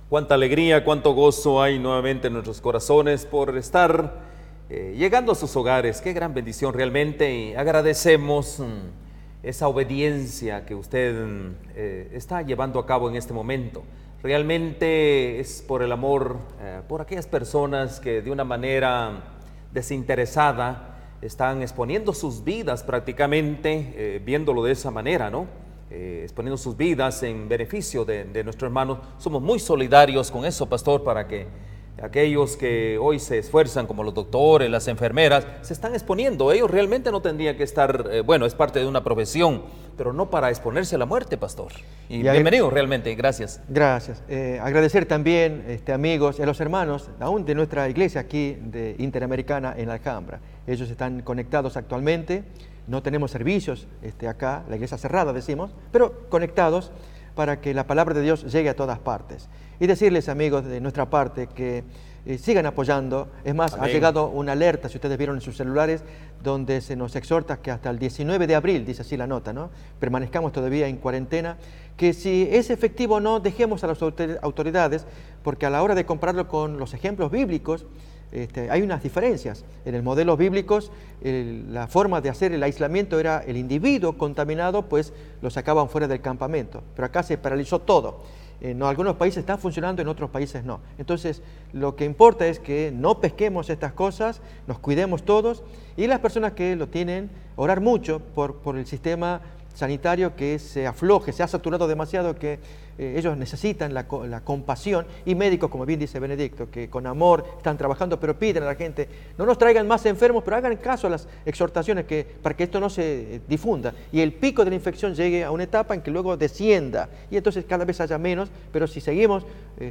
Cuánta alegría, cuánto gozo hay nuevamente en nuestros corazones por estar llegando a sus hogares. Qué gran bendición realmente, y agradecemos esa obediencia que usted está llevando a cabo en este momento. Realmente es por el amor por aquellas personas que de una manera desinteresada están exponiendo sus vidas prácticamente, viéndolo de esa manera, ¿no? Exponiendo sus vidas en beneficio de nuestros hermanos. Somos muy solidarios con eso, pastor, para que aquellos que hoy se esfuerzan, como los doctores, las enfermeras, se están exponiendo. Ellos realmente no tendrían que estar, bueno, es parte de una profesión, pero no para exponerse a la muerte, pastor. Y bienvenido realmente, gracias. Gracias. Agradecer también, amigos, a los hermanos, aún de nuestra iglesia aquí, de Interamericana en la Alhambra. Ellos están conectados actualmente. No tenemos servicios acá, la iglesia cerrada decimos, pero conectados para que la palabra de Dios llegue a todas partes. Y decirles, amigos, de nuestra parte, que sigan apoyando. Es más, amén. Ha llegado una alerta, si ustedes vieron en sus celulares, donde se nos exhorta que hasta el 19 de abril, dice así la nota, ¿no?, permanezcamos todavía en cuarentena, que si es efectivo o no, dejemos a las autoridades, porque a la hora de compararlo con los ejemplos bíblicos, hay unas diferencias. En el modelo bíblicos, la forma de hacer el aislamiento era el individuo contaminado, pues lo sacaban fuera del campamento. Pero acá se paralizó todo. En algunos países está funcionando, en otros países no. Entonces, lo que importa es que no pesquemos estas cosas, nos cuidemos todos, y las personas que lo tienen, orar mucho por el sistema sanitario que se afloje, se ha saturado demasiado, que ellos necesitan la compasión, y médicos, como bien dice Benedicto, que con amor están trabajando, pero piden a la gente, no nos traigan más enfermos, pero hagan caso a las exhortaciones para que esto no se difunda, y el pico de la infección llegue a una etapa en que luego descienda, y entonces cada vez haya menos. Pero si seguimos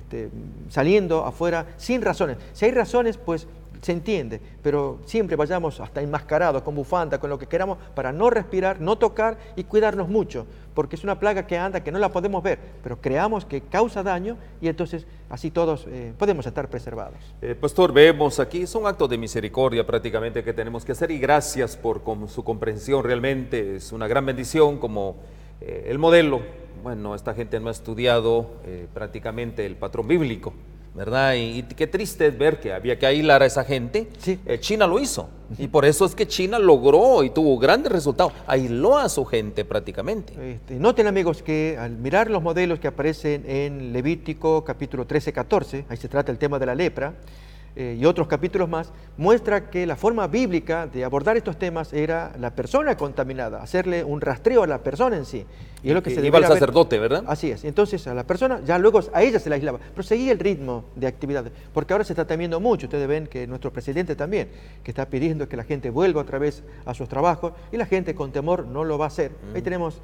saliendo afuera sin razones, si hay razones, pues se entiende, pero siempre vayamos hasta enmascarados, con bufanda, con lo que queramos, para no respirar, no tocar y cuidarnos mucho, porque es una plaga que anda, que no la podemos ver, pero creamos que causa daño, y entonces así todos podemos estar preservados. Pastor, vemos aquí, son actos de misericordia prácticamente que tenemos que hacer, y gracias por su comprensión. Realmente es una gran bendición como el modelo. Bueno, esta gente no ha estudiado prácticamente el patrón bíblico, ¿verdad? Y qué triste es ver que había que aislar a esa gente. Sí. China lo hizo, y por eso es que China logró y tuvo grandes resultados, aisló a su gente prácticamente. Noten, amigos, que al mirar los modelos que aparecen en Levítico capítulo 13-14, ahí se trata el tema de la lepra, y otros capítulos más, muestra que la forma bíblica de abordar estos temas era la persona contaminada, hacerle un rastreo a la persona en sí. Y es lo que se iba al sacerdote, ¿verdad? Así es. Entonces a la persona, ya luego a ella se la aislaba, pero seguía el ritmo de actividades, porque ahora se está temiendo mucho. Ustedes ven que nuestro presidente también, que está pidiendo que la gente vuelva otra vez a sus trabajos, y la gente con temor no lo va a hacer. Ahí tenemos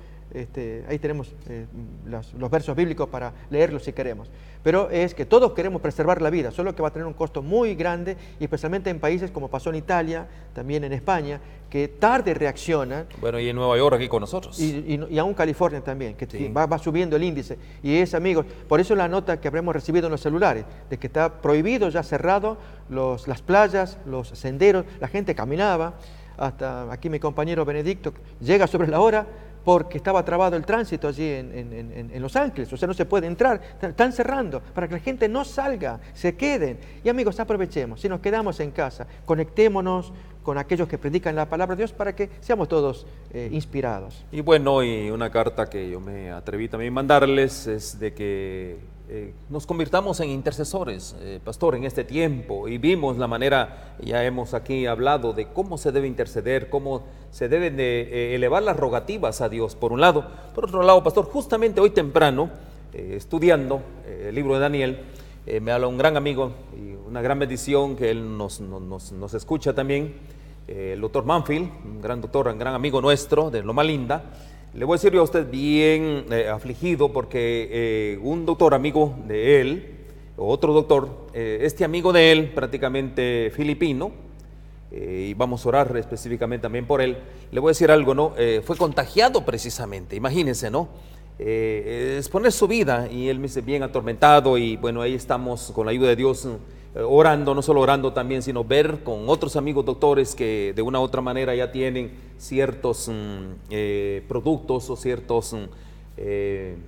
los versos bíblicos para leerlos si queremos. Pero es que todos queremos preservar la vida, solo que va a tener un costo muy grande, y especialmente en países como pasó en Italia, también en España, que tarde reaccionan. Bueno, y en Nueva York aquí con nosotros. Y aún California también, que sí, va subiendo el índice. Y es, amigos, por eso la nota que habremos recibido en los celulares, de que está prohibido, ya cerrado, las playas, los senderos, la gente caminaba. Hasta aquí mi compañero Benedicto llega sobre la hora, porque estaba trabado el tránsito allí en Los Ángeles. O sea, no se puede entrar, están cerrando para que la gente no salga, se queden. Y amigos, aprovechemos, si nos quedamos en casa, conectémonos con aquellos que predican la palabra de Dios, para que seamos todos inspirados. Y bueno, y una carta que yo me atreví también a mandarles es de que nos convirtamos en intercesores, pastor, en este tiempo. Y vimos la manera, ya hemos aquí hablado de cómo se debe interceder, cómo se deben de elevar las rogativas a Dios, por un lado. Por otro lado, pastor, justamente hoy temprano, estudiando el libro de Daniel, me habla un gran amigo y una gran bendición que él nos escucha también, el doctor Manfield, un gran doctor, un gran amigo nuestro de Loma Linda. Le voy a decir yo a usted bien afligido, porque un doctor amigo de él, otro doctor, este amigo de él prácticamente filipino, y vamos a orar específicamente también por él. Le voy a decir algo, ¿no? Fue contagiado precisamente, imagínense, ¿no? Exponer su vida, y él me dice bien atormentado, y bueno, ahí estamos con la ayuda de Dios orando, no solo orando también, sino ver con otros amigos doctores que de una u otra manera ya tienen ciertos productos o ciertos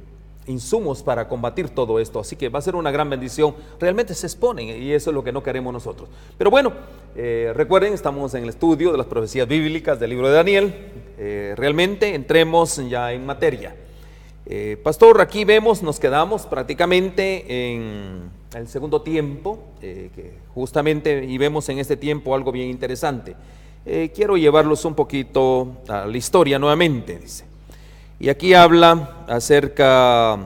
insumos para combatir todo esto, así que va a ser una gran bendición. Realmente se exponen y eso es lo que no queremos nosotros. Pero bueno, recuerden, estamos en el estudio de las profecías bíblicas del libro de Daniel. Realmente entremos ya en materia. Pastor, aquí vemos, nos quedamos prácticamente en el segundo tiempo, que justamente, y vemos en este tiempo algo bien interesante. Quiero llevarlos un poquito a la historia nuevamente, dice. Y aquí habla acerca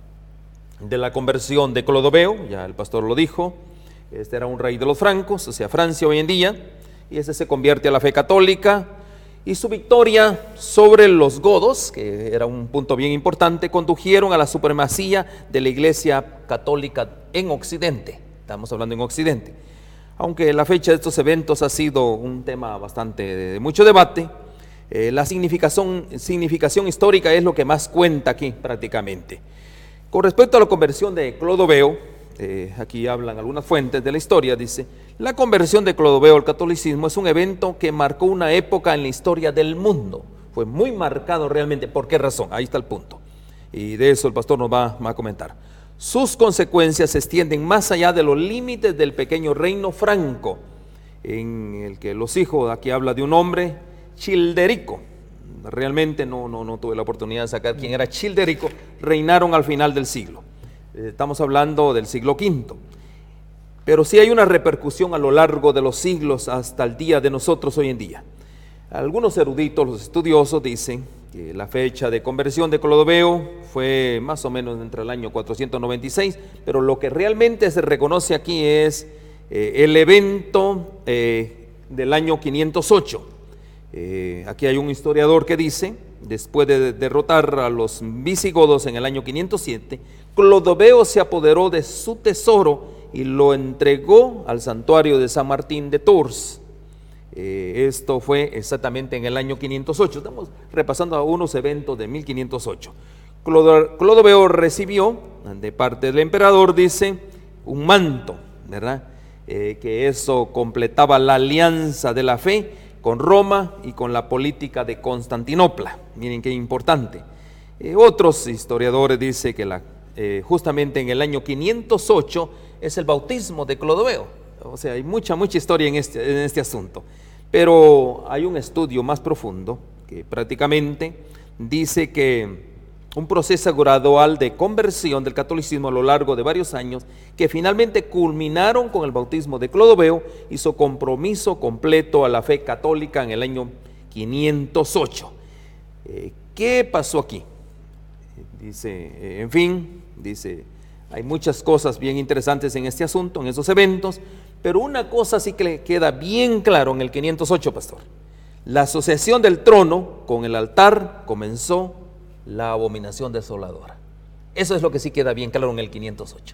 de la conversión de Clodoveo, ya el pastor lo dijo. Este era un rey de los francos, o sea, Francia hoy en día, y ese se convierte a la fe católica, y su victoria sobre los godos, que era un punto bien importante, condujeron a la supremacía de la Iglesia católica en Occidente. Estamos hablando en Occidente. Aunque la fecha de estos eventos ha sido un tema bastante de mucho debate, la significación histórica es lo que más cuenta aquí prácticamente. Con respecto a la conversión de Clodoveo, aquí hablan algunas fuentes de la historia, dice: la conversión de Clodoveo al catolicismo es un evento que marcó una época en la historia del mundo. Fue muy marcado realmente. ¿Por qué razón? Ahí está el punto. Y de eso el pastor nos va a comentar. Sus consecuencias se extienden más allá de los límites del pequeño reino franco, en el que los hijos, aquí habla de un hombre, Childerico. Realmente no tuve la oportunidad de sacar quién era Childerico. Reinaron al final del siglo. Estamos hablando del siglo V. Pero sí hay una repercusión a lo largo de los siglos hasta el día de nosotros hoy en día. Algunos eruditos, los estudiosos, dicen que la fecha de conversión de Clodoveo fue más o menos entre el año 496, pero lo que realmente se reconoce aquí es el evento del año 508. Aquí hay un historiador que dice: después de derrotar a los visigodos en el año 507, Clodoveo se apoderó de su tesoro y lo entregó al santuario de San Martín de Tours. Esto fue exactamente en el año 508. Estamos repasando algunos eventos de 1508. Clodoveo recibió de parte del emperador, dice, un manto, ¿verdad? Que eso completaba la alianza de la fe con Roma y con la política de Constantinopla. Miren qué importante. Otros historiadores dicen que justamente en el año 508 es el bautismo de Clodoveo. O sea, hay mucha historia en este asunto. Pero hay un estudio más profundo que prácticamente dice que un proceso gradual de conversión del catolicismo a lo largo de varios años, que finalmente culminaron con el bautismo de Clodoveo y su compromiso completo a la fe católica en el año 508. ¿Qué pasó aquí? Dice, dice, hay muchas cosas bien interesantes en este asunto, en esos eventos, pero una cosa sí que le queda bien claro en el 508, pastor. La asociación del trono con el altar comenzó la abominación desoladora. Eso es lo que sí queda bien claro en el 508.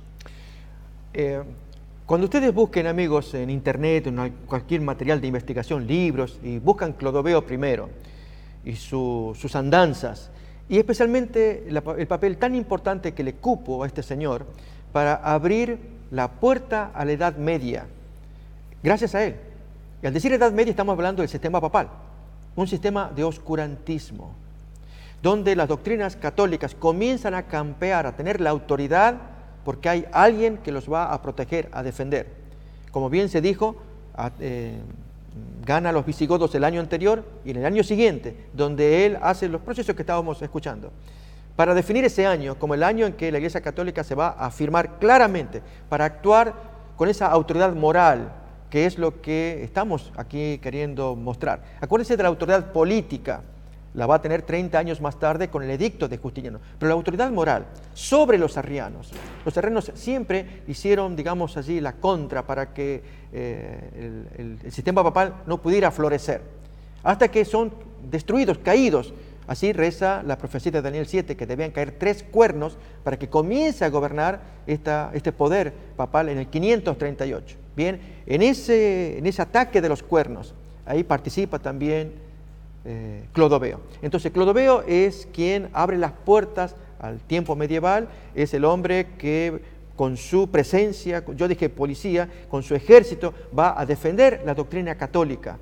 Cuando ustedes busquen, amigos, en internet, en cualquier material de investigación, libros, y buscan Clodoveo I y sus andanzas, y especialmente el papel tan importante que le cupo a este señor para abrir la puerta a la Edad Media, gracias a él. Y al decir Edad Media estamos hablando del sistema papal, un sistema de oscurantismo, donde las doctrinas católicas comienzan a campear, a tener la autoridad, porque hay alguien que los va a proteger, a defender. Como bien se dijo, gana a los visigodos el año anterior y en el año siguiente, donde él hace los procesos que estábamos escuchando, para definir ese año como el año en que la Iglesia Católica se va a afirmar claramente, para actuar con esa autoridad moral, que es lo que estamos aquí queriendo mostrar. Acuérdense de la autoridad política, la va a tener 30 años más tarde con el edicto de Justiniano, pero la autoridad moral sobre los arrianos siempre hicieron, digamos así, la contra para que el sistema papal no pudiera florecer, hasta que son destruidos, caídos. Así reza la profecía de Daniel 7, que debían caer 3 cuernos para que comience a gobernar este poder papal en el 538. Bien, en ese ataque de los cuernos, ahí participa también Clodoveo. Entonces Clodoveo es quien abre las puertas al tiempo medieval, es el hombre que con su presencia, yo dije policía, con su ejército va a defender la doctrina católica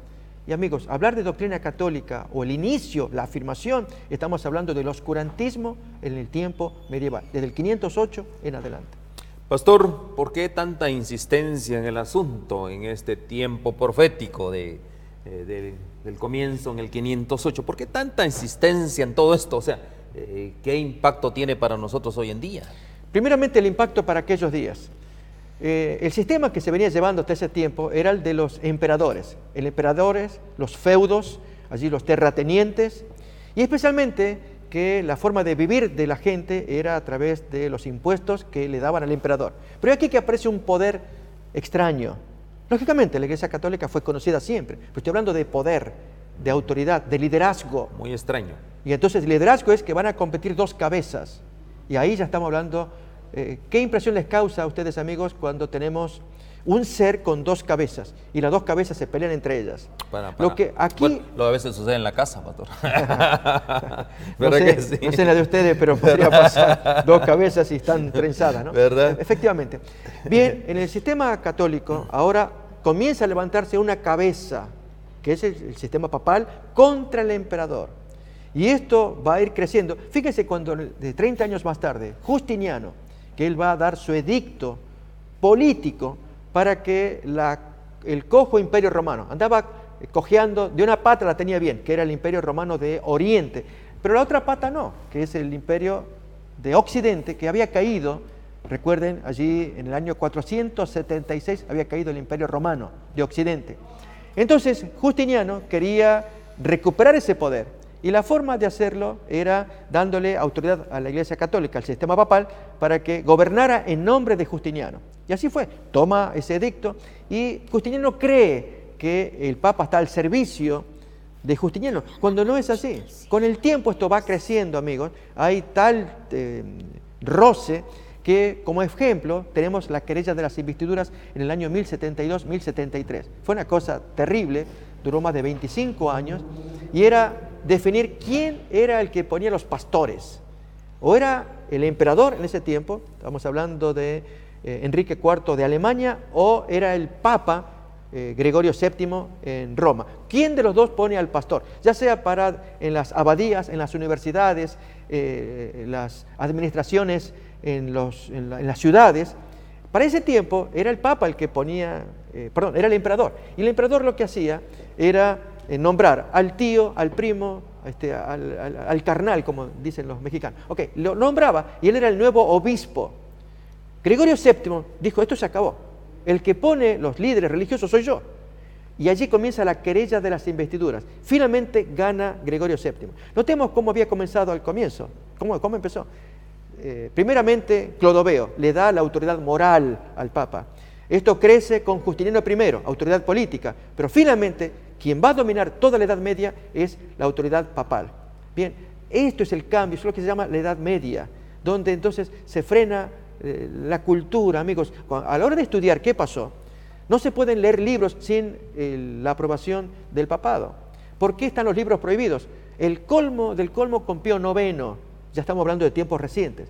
Y amigos, hablar de doctrina católica o el inicio, la afirmación, estamos hablando del oscurantismo en el tiempo medieval, desde el 508 en adelante. Pastor, ¿por qué tanta insistencia en el asunto en este tiempo profético del comienzo en el 508? ¿Por qué tanta insistencia en todo esto? O sea, ¿qué impacto tiene para nosotros hoy en día? Primeramente, el impacto para aquellos días. El sistema que se venía llevando hasta ese tiempo era el de los emperadores. El emperadores, los feudos, allí los terratenientes, y especialmente que la forma de vivir de la gente era a través de los impuestos que le daban al emperador. Pero aquí que aparece un poder extraño. Lógicamente, la Iglesia Católica fue conocida siempre, pero estoy hablando de poder, de autoridad, de liderazgo. Muy extraño. Y entonces el liderazgo es que van a competir dos cabezas. Y ahí ya estamos hablando. ¿Qué impresión les causa a ustedes, amigos, cuando tenemos un ser con dos cabezas y las dos cabezas se pelean entre ellas? Lo que aquí... Bueno, lo a veces sucede en la casa, pastor. No sé, sí, no sé en la de ustedes, pero podría pasar dos cabezas y están trenzadas, ¿no? ¿Verdad? Efectivamente. Bien, en el sistema católico ahora comienza a levantarse una cabeza, que es el sistema papal, contra el emperador. Y esto va a ir creciendo. Fíjense cuando, de 30 años más tarde, Justiniano, que él va a dar su edicto político para que el cojo imperio romano, andaba cojeando, de una pata la tenía bien, que era el imperio romano de Oriente, pero la otra pata no, que es el imperio de Occidente, que había caído, recuerden, allí en el año 476 había caído el imperio romano de Occidente. Entonces Justiniano quería recuperar ese poder. Y la forma de hacerlo era dándole autoridad a la Iglesia Católica, al sistema papal, para que gobernara en nombre de Justiniano. Y así fue, toma ese edicto y Justiniano cree que el Papa está al servicio de Justiniano, cuando no es así. Con el tiempo esto va creciendo, amigos, hay tal roce que como ejemplo tenemos la querella de las investiduras en el año 1072-1073. Fue una cosa terrible, duró más de 25 años y era definir quién era el que ponía los pastores. O era el emperador en ese tiempo, estamos hablando de Enrique IV de Alemania, o era el Papa Gregorio VII en Roma. ¿Quién de los dos pone al pastor? Ya sea en las abadías, en las universidades, las administraciones, en las ciudades. Para ese tiempo era el Papa el que ponía, era el emperador. Y el emperador lo que hacía era nombrar al tío, al primo, al carnal, como dicen los mexicanos. Ok, lo nombraba y él era el nuevo obispo. Gregorio VII dijo, esto se acabó. El que pone los líderes religiosos soy yo. Y allí comienza la querella de las investiduras. Finalmente gana Gregorio VII. Notemos cómo había comenzado al comienzo. ¿Cómo empezó? Primeramente, Clodoveo le da la autoridad moral al Papa. Esto crece con Justiniano I, autoridad política. Pero finalmente, quien va a dominar toda la Edad Media es la autoridad papal. Bien, esto es el cambio, es lo que se llama la Edad Media, donde entonces se frena la cultura, amigos. A la hora de estudiar qué pasó, no se pueden leer libros sin la aprobación del papado. ¿Por qué están los libros prohibidos? El colmo del colmo con Pío IX, ya estamos hablando de tiempos recientes,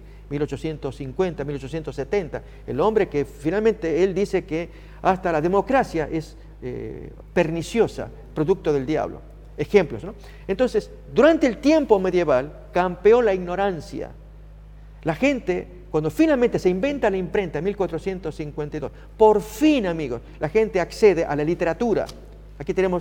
1850, 1870, el hombre que finalmente él dice que hasta la democracia es perniciosa, producto del diablo. Ejemplos, ¿no? Entonces, durante el tiempo medieval campeó la ignorancia. La gente, cuando finalmente se inventa la imprenta en 1452, por fin, amigos, la gente accede a la literatura. Aquí tenemos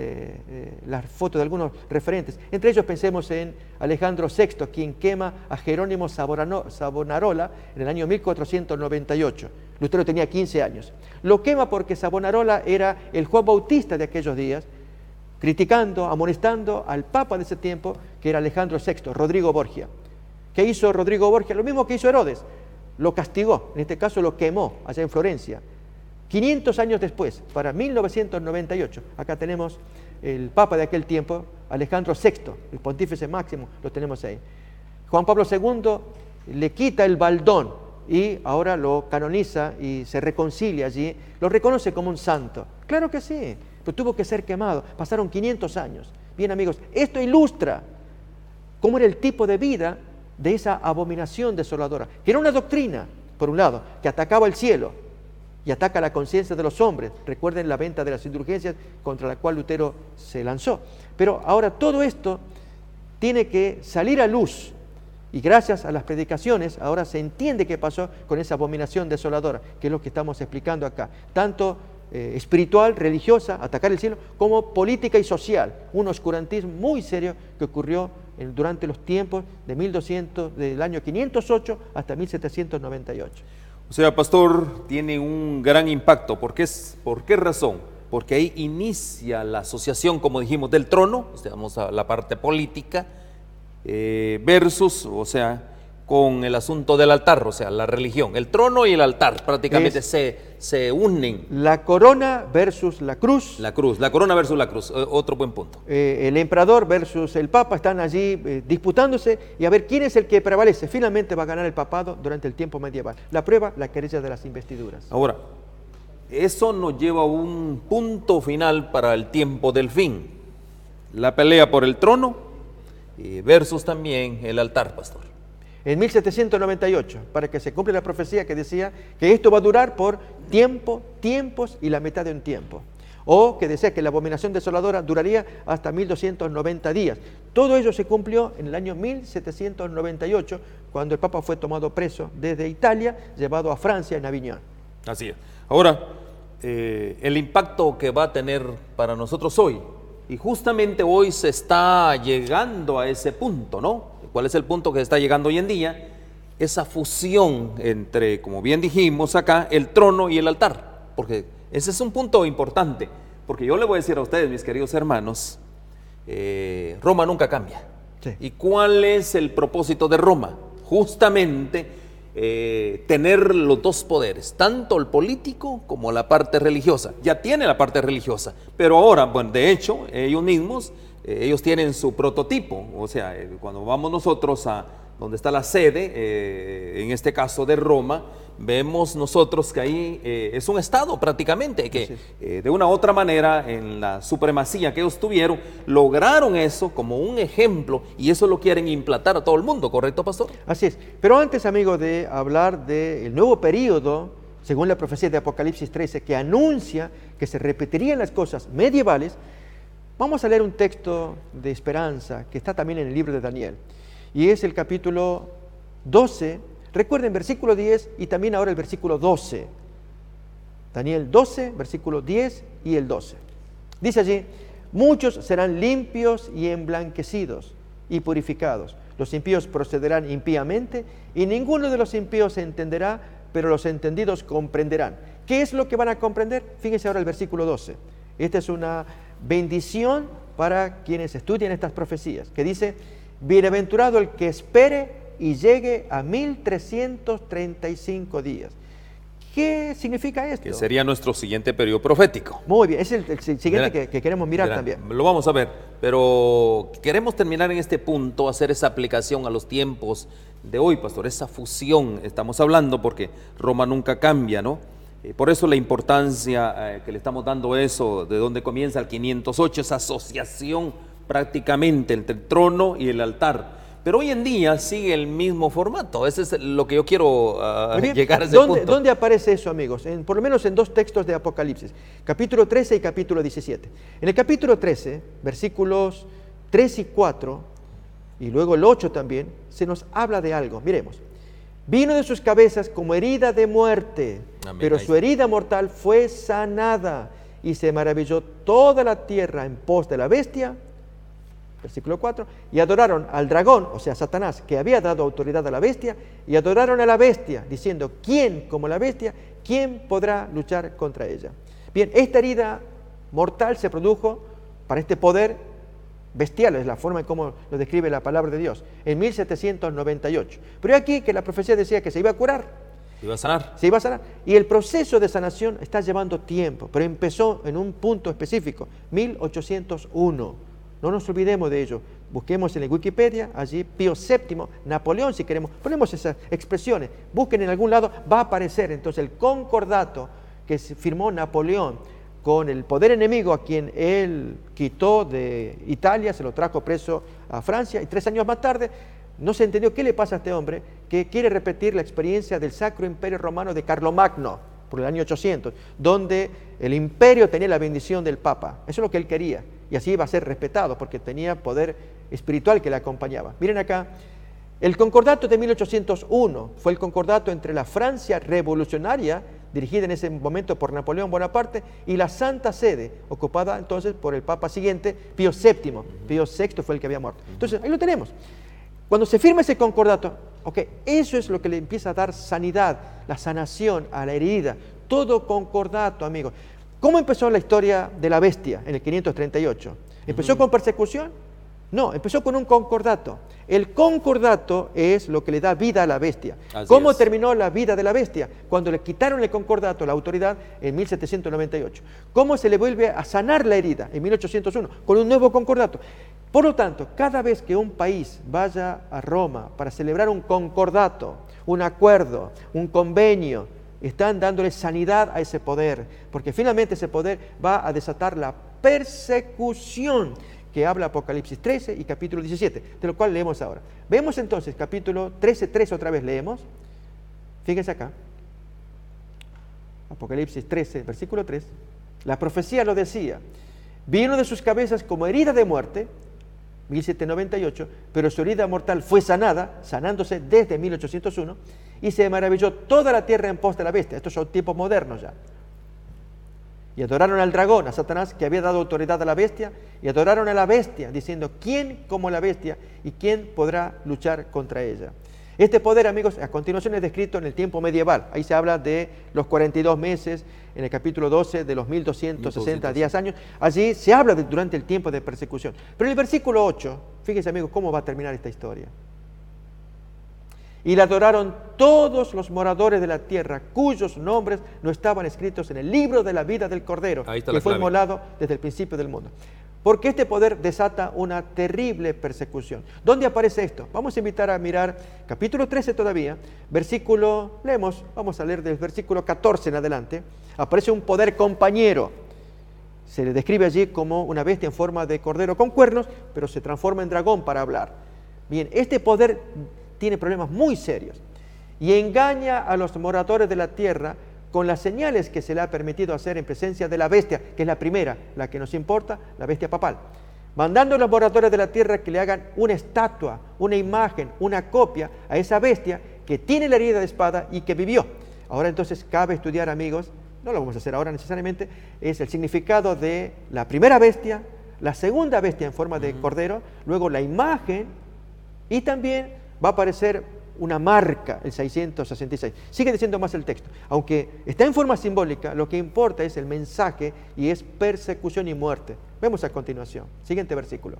las fotos de algunos referentes. Entre ellos pensemos en Alejandro VI, quien quema a Jerónimo Savonarola en el año 1498. Lutero tenía 15 años. Lo quema porque Savonarola era el Juan Bautista de aquellos días, criticando, amonestando al Papa de ese tiempo, que era Alejandro VI, Rodrigo Borgia. ¿Qué hizo Rodrigo Borgia? Lo mismo que hizo Herodes. Lo castigó, en este caso lo quemó allá en Florencia. 500 años después, para 1998, acá tenemos el Papa de aquel tiempo, Alejandro VI, el pontífice máximo, lo tenemos ahí. Juan Pablo II le quita el baldón y ahora lo canoniza y se reconcilia allí, lo reconoce como un santo. Claro que sí, pero tuvo que ser quemado, pasaron 500 años. Bien, amigos, esto ilustra cómo era el tipo de vida de esa abominación desoladora, que era una doctrina, por un lado, que atacaba el cielo, y ataca la conciencia de los hombres. Recuerden la venta de las indulgencias contra la cual Lutero se lanzó. Pero ahora todo esto tiene que salir a luz, y gracias a las predicaciones ahora se entiende qué pasó con esa abominación desoladora, que es lo que estamos explicando acá, tanto espiritual, religiosa, atacar el cielo, como política y social, un oscurantismo muy serio que ocurrió durante los tiempos de 1200, del año 508 hasta 1798. O sea, pastor, tiene un gran impacto. ¿Por qué razón? Porque ahí inicia la asociación, como dijimos, del trono, vamos a la parte política, versus, o sea, con el asunto del altar, o sea, la religión. El trono y el altar prácticamente se unen. La corona versus la cruz. La corona versus la cruz, otro buen punto. El emperador versus el papa están allí disputándose y a ver quién es el que prevalece. Finalmente va a ganar el papado durante el tiempo medieval. La prueba, la querella de las investiduras. Ahora, eso nos lleva a un punto final para el tiempo del fin. La pelea por el trono versus también el altar, pastor. En 1798, para que se cumpla la profecía que decía que esto va a durar por tiempos y la mitad de un tiempo. O que decía que la abominación desoladora duraría hasta 1290 días. Todo ello se cumplió en el año 1798, cuando el Papa fue tomado preso desde Italia, llevado a Francia en Aviñón. Así es. Ahora, el impacto que va a tener para nosotros hoy, y justamente hoy se está llegando a ese punto, ¿no? ¿Cuál es el punto que está llegando hoy en día? Esa fusión entre, como bien dijimos acá, el trono y el altar. Porque ese es un punto importante. Porque yo le voy a decir a ustedes, mis queridos hermanos, Roma nunca cambia. Sí. ¿Y cuál es el propósito de Roma? Justamente tener los dos poderes, tanto el político como la parte religiosa. Ya tiene la parte religiosa, pero ahora, bueno, de hecho, ellos mismos, ellos tienen su prototipo. O sea, cuando vamos nosotros a donde está la sede, en este caso de Roma, vemos nosotros que ahí es un estado prácticamente, que de una u otra manera en la supremacía que ellos tuvieron, lograron eso como un ejemplo, y eso lo quieren implantar a todo el mundo, ¿correcto, pastor? Así es. Pero antes, amigo, de hablar del nuevo periodo, según la profecía de Apocalipsis 13, que anuncia que se repetirían las cosas medievales, vamos a leer un texto de esperanza que está también en el libro de Daniel. Y es el capítulo 12, recuerden, versículo 10 y también ahora el versículo 12. Daniel 12, versículo 10 y el 12. Dice allí: muchos serán limpios y emblanquecidos y purificados. Los impíos procederán impíamente y ninguno de los impíos se entenderá, pero los entendidos comprenderán. ¿Qué es lo que van a comprender? Fíjense ahora el versículo 12. Esta es una bendición para quienes estudian estas profecías, que dice: bienaventurado el que espere y llegue a 1335 días. ¿Qué significa esto? Que sería nuestro siguiente periodo profético. Muy bien, es el siguiente que queremos mirar también. Lo vamos a ver, pero queremos terminar en este punto, hacer esa aplicación a los tiempos de hoy, pastor, esa fusión estamos hablando, porque Roma nunca cambia, ¿no? Por eso la importancia que le estamos dando eso, de donde comienza el 508, esa asociación prácticamente entre el trono y el altar. Pero hoy en día sigue el mismo formato. Ese es lo que yo quiero llegar a ese punto. ¿Dónde aparece eso, amigos? Por lo menos en dos textos de Apocalipsis, capítulo 13 y capítulo 17. En el capítulo 13, versículos 3 y 4, y luego el 8 también, se nos habla de algo. Miremos. Vino de sus cabezas como herida de muerte, amén, pero su herida mortal fue sanada, y se maravilló toda la tierra en pos de la bestia. Versículo 4, y adoraron al dragón, o sea, Satanás, que había dado autoridad a la bestia, y adoraron a la bestia, diciendo: ¿quién como la bestia? ¿Quién podrá luchar contra ella? Bien, esta herida mortal se produjo para este poder bestial, es la forma en cómo lo describe la palabra de Dios, en 1798. Pero aquí que la profecía decía que se iba a curar. Se iba a sanar. Se iba a sanar. Y el proceso de sanación está llevando tiempo, pero empezó en un punto específico, 1801. No nos olvidemos de ello. Busquemos en la Wikipedia, allí Pío VII, Napoleón, si queremos, ponemos esas expresiones, busquen en algún lado, va a aparecer entonces el concordato que firmó Napoleón con el poder enemigo a quien él quitó de Italia, se lo trajo preso a Francia, y 3 años más tarde no se entendió qué le pasa a este hombre, que quiere repetir la experiencia del Sacro Imperio Romano de Carlomagno. por el año 800, donde el imperio tenía la bendición del Papa. Eso es lo que él quería, y así iba a ser respetado, porque tenía poder espiritual que le acompañaba. Miren acá, el concordato de 1801 fue el concordato entre la Francia revolucionaria, dirigida en ese momento por Napoleón Bonaparte, y la Santa Sede, ocupada entonces por el Papa siguiente, Pío VII. Pío VI fue el que había muerto. Entonces, ahí lo tenemos. Cuando se firma ese concordato, eso es lo que le empieza a dar sanidad, la sanación a la herida. Todo concordato, amigos. ¿Cómo empezó la historia de la bestia en el 538? ¿Empezó con persecución? No, empezó con un concordato. El concordato es lo que le da vida a la bestia. ¿Cómo terminó la vida de la bestia? Cuando le quitaron el concordato, la autoridad, en 1798. ¿Cómo se le vuelve a sanar la herida? En 1801, con un nuevo concordato. Por lo tanto, cada vez que un país vaya a Roma para celebrar un concordato, un acuerdo, un convenio, están dándole sanidad a ese poder, porque finalmente ese poder va a desatar la persecución que habla Apocalipsis 13 y capítulo 17, de lo cual leemos ahora. Vemos entonces capítulo 13, otra vez leemos. Fíjense acá. Apocalipsis 13, versículo 3. La profecía lo decía. Vino de sus cabezas como herida de muerte, 1798, pero su herida mortal fue sanada, sanándose desde 1801, y se maravilló toda la tierra en pos de la bestia. Estos son tiempos modernos ya. Y adoraron al dragón, a Satanás, que había dado autoridad a la bestia, y adoraron a la bestia, diciendo, ¿quién como la bestia y quién podrá luchar contra ella? Este poder, amigos, a continuación es descrito en el tiempo medieval. Ahí se habla de los 42 meses, en el capítulo 12, de los 1260 10 años. Allí se habla durante el tiempo de persecución. Pero en el versículo 8, fíjense, amigos, cómo va a terminar esta historia. Y la adoraron todos los moradores de la tierra, cuyos nombres no estaban escritos en el libro de la vida del Cordero, que fue inmolado desde el principio del mundo. Porque este poder desata una terrible persecución. ¿Dónde aparece esto? Vamos a invitar a mirar capítulo 13 todavía, vamos a leer del versículo 14 en adelante. Aparece un poder compañero. Se le describe allí como una bestia en forma de cordero con cuernos, pero se transforma en dragón para hablar. Bien, este poder tiene problemas muy serios y engaña a los moradores de la tierra con las señales que se le ha permitido hacer en presencia de la bestia, que es la primera, la que nos importa, la bestia papal, mandando a los moradores de la tierra que le hagan una estatua, una imagen, una copia a esa bestia que tiene la herida de espada y que vivió. Ahora entonces cabe estudiar, amigos, no lo vamos a hacer ahora necesariamente, es el significado de la primera bestia, la segunda bestia en forma de cordero, luego la imagen, y también va a aparecer una marca, el 666. Sigue diciendo más el texto. Aunque está en forma simbólica, lo que importa es el mensaje y es persecución y muerte. Vemos a continuación. Siguiente versículo.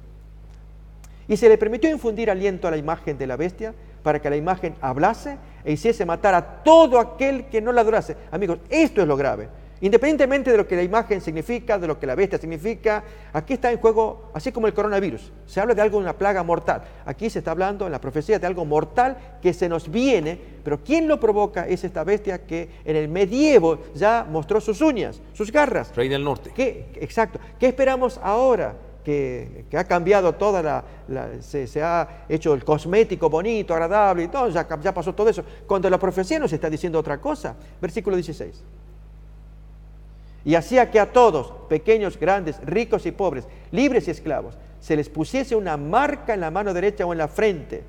Y se le permitió infundir aliento a la imagen de la bestia para que la imagen hablase e hiciese matar a todo aquel que no la adorase. Amigos, esto es lo grave. Independientemente de lo que la imagen significa, de lo que la bestia significa, aquí está en juego, así como el coronavirus. Se habla de algo, una plaga mortal. Aquí se está hablando en la profecía de algo mortal que se nos viene, pero ¿quién lo provoca? Es esta bestia que en el medievo ya mostró sus uñas, sus garras. Rey del norte. Exacto. ¿Qué esperamos ahora? Que ha cambiado toda se ha hecho el cosmético bonito, agradable y todo, ya pasó todo eso. Cuando la profecía nos está diciendo otra cosa. Versículo 16. Y hacía que a todos, pequeños, grandes, ricos y pobres, libres y esclavos, se les pusiese una marca en la mano derecha o en la frente,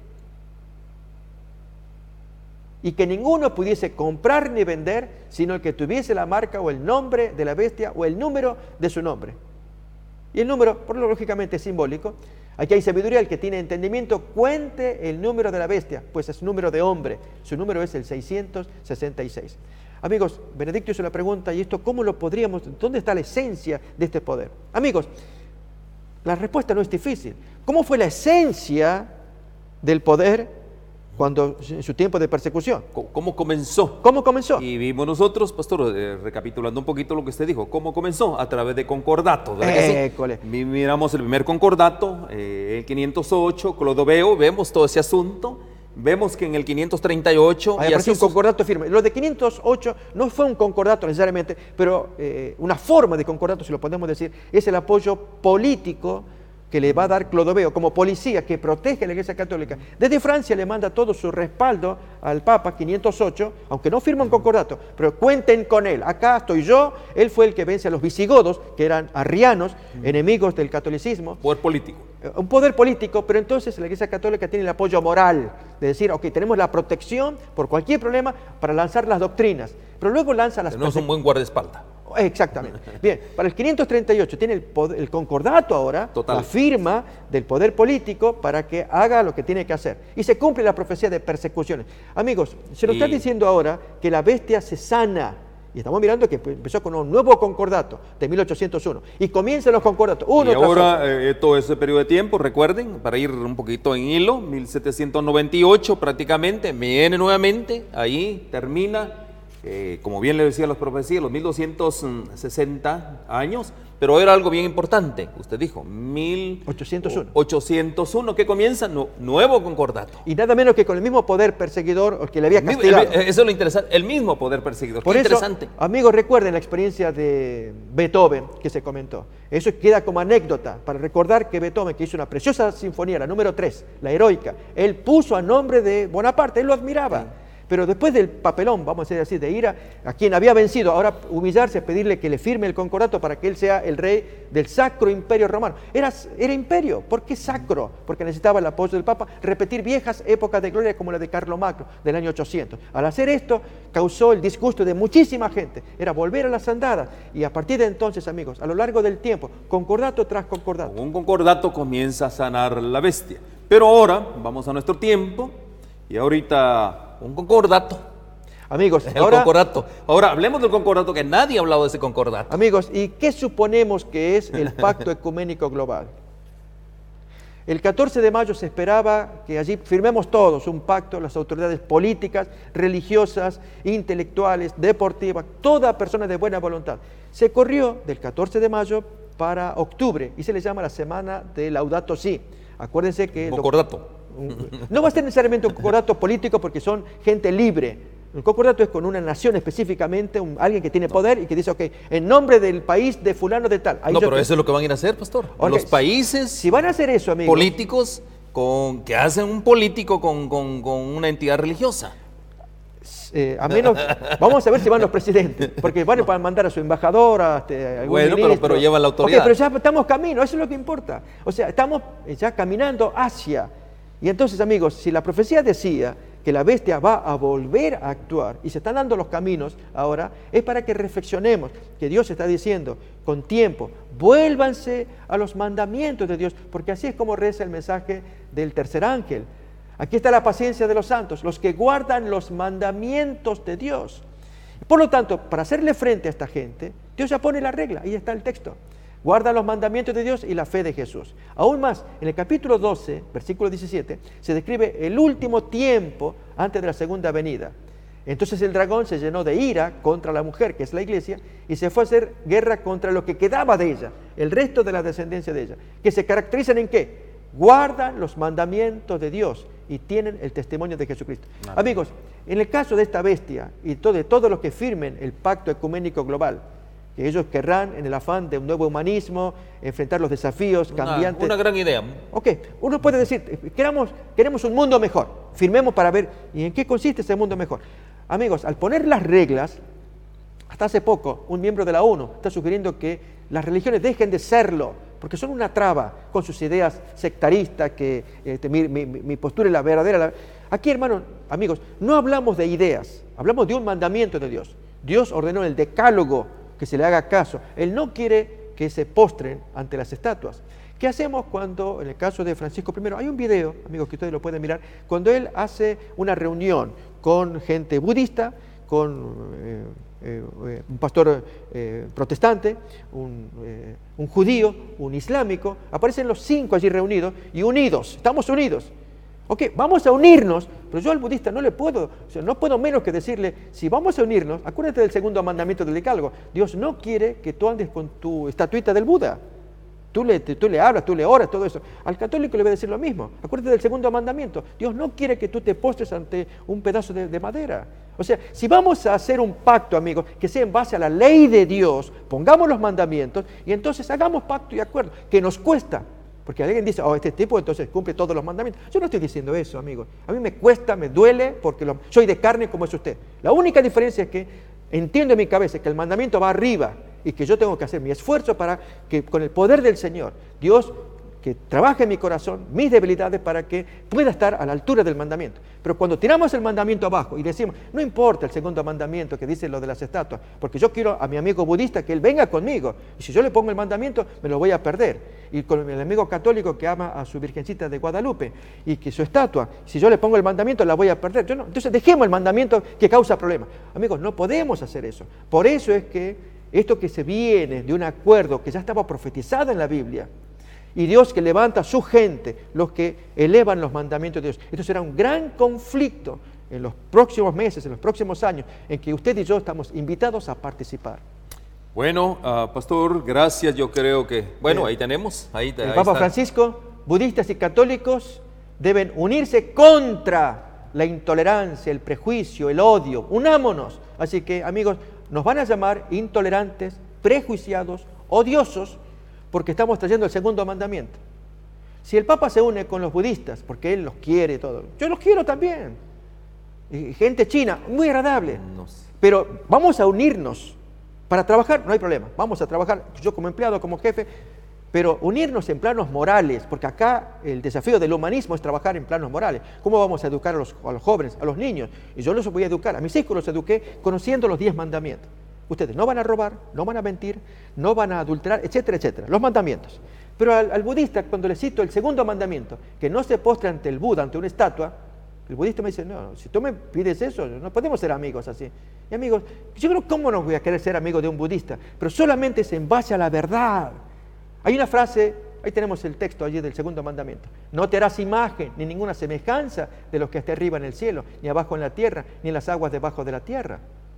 y que ninguno pudiese comprar ni vender, sino el que tuviese la marca o el nombre de la bestia o el número de su nombre. Y el número, por lo lógicamente es simbólico. Aquí hay sabiduría, el que tiene entendimiento cuente el número de la bestia, pues es número de hombre, su número es el 666. Amigos, Benedicto hizo la pregunta, ¿y esto cómo lo podríamos, dónde está la esencia de este poder? Amigos, la respuesta no es difícil. ¿Cómo fue la esencia del poder cuando en su tiempo de persecución? ¿Cómo comenzó? ¿Cómo comenzó? Y vimos nosotros, pastor, recapitulando un poquito lo que usted dijo, ¿cómo comenzó? A través de concordatos, ¿verdad que sí? Miramos el primer concordato, el 508, Clodoveo, vemos todo ese asunto. Vemos que en el 538... Ahí apareció un concordato firme. Lo de 508 no fue un concordato necesariamente, pero una forma de concordato, si lo podemos decir, es el apoyo político que le va a dar Clodoveo como policía que protege a la Iglesia Católica. Desde Francia le manda todo su respaldo al Papa 508, aunque no firma un concordato, pero cuenten con él. Acá estoy yo, él fue el que vence a los visigodos, que eran arrianos, enemigos del catolicismo. Poder político. Un poder político, pero entonces la Iglesia Católica tiene el apoyo moral, de decir, ok, tenemos la protección por cualquier problema para lanzar las doctrinas, pero luego lanza las... No es un buen guardaespaldas. Exactamente. Bien, para el 538 tiene el concordato ahora, Total. la firma del poder político para que haga lo que tiene que hacer. Y se cumple la profecía de persecuciones. Amigos, se lo está diciendo ahora que la bestia se sana. Y estamos mirando que empezó con un nuevo concordato de 1801. Y comienzan los concordatos, uno y tras ahora, otro. todo ese periodo de tiempo, recuerden, para ir un poquito en hilo, 1798 prácticamente, viene nuevamente, ahí termina, como bien le decía las profecías, los 1260 años, pero era algo bien importante, usted dijo, 1801, que comienza nuevo concordato. Y nada menos que con el mismo poder perseguidor que le había castigado. Eso es lo interesante, el mismo poder perseguidor. Por Qué eso, interesante. amigos, recuerden la experiencia de Beethoven que se comentó. Eso queda como anécdota para recordar que Beethoven, que hizo una preciosa sinfonía, la número 3, la heroica, él puso a nombre de Bonaparte, él lo admiraba. Sí. Pero después del papelón, vamos a decir así, de ira, a quien había vencido, ahora humillarse, pedirle que le firme el concordato para que él sea el rey del Sacro Imperio Romano. Era imperio. ¿Por qué sacro? Porque necesitaba el apoyo del Papa, repetir viejas épocas de gloria como la de Carlomagno del año 800. Al hacer esto, causó el disgusto de muchísima gente. Era volver a las andadas. Y a partir de entonces, amigos, a lo largo del tiempo, concordato tras concordato. Con un concordato comienza a sanar la bestia. Pero ahora, vamos a nuestro tiempo, y ahorita... un concordato. Amigos, concordato. Ahora hablemos del concordato, que nadie ha hablado de ese concordato. Amigos, ¿y qué suponemos que es el Pacto Ecuménico Global? El 14 de mayo se esperaba que allí firmemos todos un pacto, las autoridades políticas, religiosas, intelectuales, deportivas, toda persona de buena voluntad. Se corrió del 14 de mayo para octubre y se le llama la Semana de Laudato Si. Acuérdense que... Concordato. No va a ser necesariamente un concordato político porque son gente libre. El concordato es con una nación específicamente, alguien que tiene poder y que dice, ok, en nombre del país de fulano de tal. Ahí pero eso es lo que van a ir a hacer, pastor. Okay. Los países si van a hacer eso, amigos, políticos que hacen un político con una entidad religiosa. A menos, vamos a ver si van los presidentes, porque van a mandar a su embajador, a algún ministro. pero llevan la autoridad. Okay, pero ya estamos camino, eso es lo que importa. O sea, estamos ya caminando hacia... Y entonces, amigos, si la profecía decía que la bestia va a volver a actuar y se están dando los caminos ahora, es para que reflexionemos que Dios está diciendo con tiempo, vuélvanse a los mandamientos de Dios, porque así es como reza el mensaje del tercer ángel. Aquí está la paciencia de los santos, los que guardan los mandamientos de Dios. Por lo tanto, para hacerle frente a esta gente, Dios ya pone la regla, ahí está el texto. Guarda los mandamientos de Dios y la fe de Jesús. Aún más, en el capítulo 12, versículo 17, se describe el último tiempo antes de la segunda venida. Entonces el dragón se llenó de ira contra la mujer, que es la iglesia, y se fue a hacer guerra contra lo que quedaba de ella, el resto de la descendencia de ella, que se caracterizan en ¿qué? Guardan los mandamientos de Dios y tienen el testimonio de Jesucristo. Amigos, en el caso de esta bestia y de todos los que firmen el pacto ecuménico global, que ellos querrán en el afán de un nuevo humanismo, enfrentar los desafíos cambiantes. Una gran idea. Ok, uno puede decir, queremos un mundo mejor, firmemos para ver, ¿y en qué consiste ese mundo mejor? Amigos, al poner las reglas, hasta hace poco, un miembro de la ONU está sugiriendo que las religiones dejen de serlo, porque son una traba con sus ideas sectaristas, que mi postura es la verdadera. Aquí, hermanos, amigos, no hablamos de ideas, hablamos de un mandamiento de Dios. Dios ordenó el decálogo, que se le haga caso. Él no quiere que se postren ante las estatuas. ¿Qué hacemos cuando, en el caso de Francisco I, hay un video, amigos, que ustedes lo pueden mirar, cuando él hace una reunión con gente budista, con un pastor protestante, un judío, un islámico, aparecen los 5 allí reunidos y unidos, estamos unidos. Ok, vamos a unirnos, pero yo al budista no puedo menos que decirle, si vamos a unirnos, acuérdate del segundo mandamiento del decálogo, Dios no quiere que tú andes con tu estatuita del Buda. Tú le hablas, tú le oras, todo eso. Al católico le voy a decir lo mismo. Acuérdate del segundo mandamiento. Dios no quiere que tú te postres ante un pedazo de madera. O sea, si vamos a hacer un pacto, amigos, que sea en base a la ley de Dios, pongamos los mandamientos y entonces hagamos pacto y acuerdo, que nos cuesta. Porque alguien dice, oh, este tipo entonces cumple todos los mandamientos. Yo no estoy diciendo eso, amigos. A mí me cuesta, me duele, porque soy de carne como es usted. La única diferencia es que entiendo en mi cabeza que el mandamiento va arriba y que yo tengo que hacer mi esfuerzo para que con el poder del Señor, Dios que trabaje en mi corazón, mis debilidades, para que pueda estar a la altura del mandamiento. Pero cuando tiramos el mandamiento abajo y decimos, no importa el segundo mandamiento que dice lo de las estatuas, porque yo quiero a mi amigo budista que él venga conmigo, y si yo le pongo el mandamiento, me lo voy a perder. Y con el amigo católico que ama a su Virgencita de Guadalupe, y que su estatua, si yo le pongo el mandamiento, la voy a perder. Yo no. Entonces dejemos el mandamiento que causa problemas. Amigos, no podemos hacer eso. Por eso es que esto que se viene de un acuerdo que ya estaba profetizado en la Biblia, y Dios que levanta a su gente, los que elevan los mandamientos de Dios. Esto será un gran conflicto en los próximos meses, en los próximos años, en que usted y yo estamos invitados a participar. Bueno, pastor, gracias. Yo creo que, bueno, ahí tenemos. El Papa Francisco, budistas y católicos deben unirse contra la intolerancia, el prejuicio, el odio. Unámonos. Así que, amigos, nos van a llamar intolerantes, prejuiciados, odiosos, porque estamos trayendo el segundo mandamiento. Si el Papa se une con los budistas, porque él los quiere todo, yo los quiero también. Y gente china, muy agradable. No sé. Pero vamos a unirnos para trabajar, no hay problema. Vamos a trabajar, yo como empleado, como jefe, pero unirnos en planos morales, porque acá el desafío del humanismo es trabajar en planos morales. ¿Cómo vamos a educar a los jóvenes, a los niños? Y yo los voy a educar, a mis hijos los eduqué conociendo los 10 mandamientos. Ustedes no van a robar, no van a mentir, no van a adulterar, etcétera, etcétera. Los mandamientos. Pero al budista, cuando le cito el segundo mandamiento, que no se postre ante el Buda, ante una estatua, el budista me dice, no, si tú me pides eso, no podemos ser amigos así. Y amigos, yo creo, ¿cómo no voy a querer ser amigo de un budista? Pero solamente es en base a la verdad. Hay una frase, ahí tenemos el texto allí del segundo mandamiento. No te harás imagen, ni ninguna semejanza de lo que esté arriba en el cielo, ni abajo en la tierra, ni en las aguas debajo de la tierra.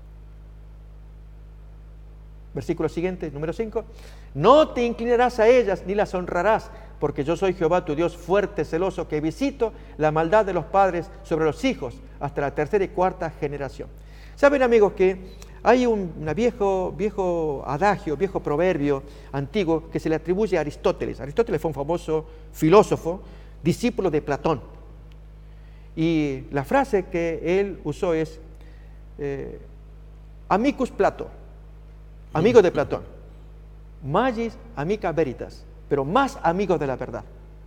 Versículo siguiente, número 5. No te inclinarás a ellas ni las honrarás, porque yo soy Jehová tu Dios fuerte, celoso, que visito la maldad de los padres sobre los hijos hasta la tercera y cuarta generación. Saben, amigos, que hay un viejo adagio, viejo proverbio antiguo que se le atribuye a Aristóteles. Aristóteles fue un famoso filósofo, discípulo de Platón. Y la frase que él usó es amicus Plato. Amigo de Platón, magis amica veritas, pero más amigos de la verdad.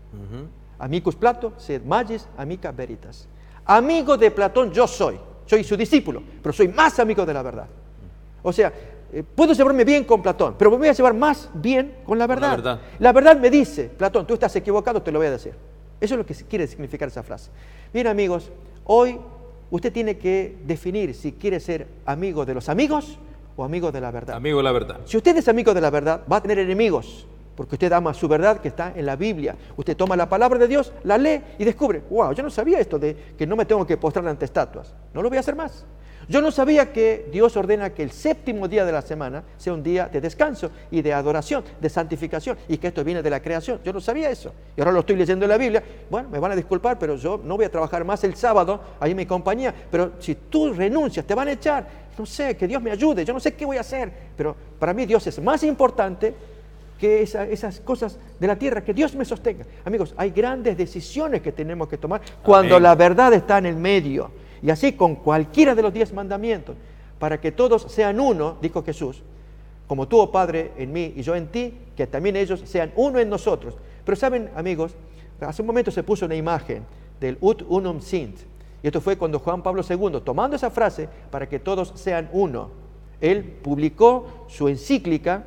Amicus Plato, sed magis amica veritas. Amigo de Platón yo soy su discípulo, pero soy más amigo de la verdad. O sea, puedo llevarme bien con Platón, pero me voy a llevar más bien con la verdad. La verdad me dice, Platón, tú estás equivocado, te lo voy a decir. Eso es lo que quiere significar esa frase. Bien, amigos, hoy usted tiene que definir si quiere ser amigo de los amigos o amigo de la verdad. Amigo de la verdad. Si usted es amigo de la verdad, va a tener enemigos, porque usted ama su verdad que está en la Biblia. Usted toma la palabra de Dios, la lee y descubre, wow, yo no sabía esto de que no me tengo que postrar ante estatuas. No lo voy a hacer más. Yo no sabía que Dios ordena que el séptimo día de la semana sea un día de descanso y de adoración, de santificación, y que esto viene de la creación. Yo no sabía eso. Y ahora lo estoy leyendo en la Biblia. Bueno, me van a disculpar, pero yo no voy a trabajar más el sábado ahí en mi compañía. Pero si tú renuncias, te van a echar. No sé, que Dios me ayude. Yo no sé qué voy a hacer. Pero para mí Dios es más importante que esas cosas de la tierra, que Dios me sostenga. Amigos, hay grandes decisiones que tenemos que tomar cuando la verdad está en el medio. Y así con cualquiera de los 10 mandamientos, para que todos sean uno, dijo Jesús, como tú, oh Padre, en mí y yo en ti, que también ellos sean uno en nosotros. Pero saben, amigos, hace un momento se puso una imagen del ut unum sint, y esto fue cuando Juan Pablo II, tomando esa frase, para que todos sean uno, él publicó su encíclica,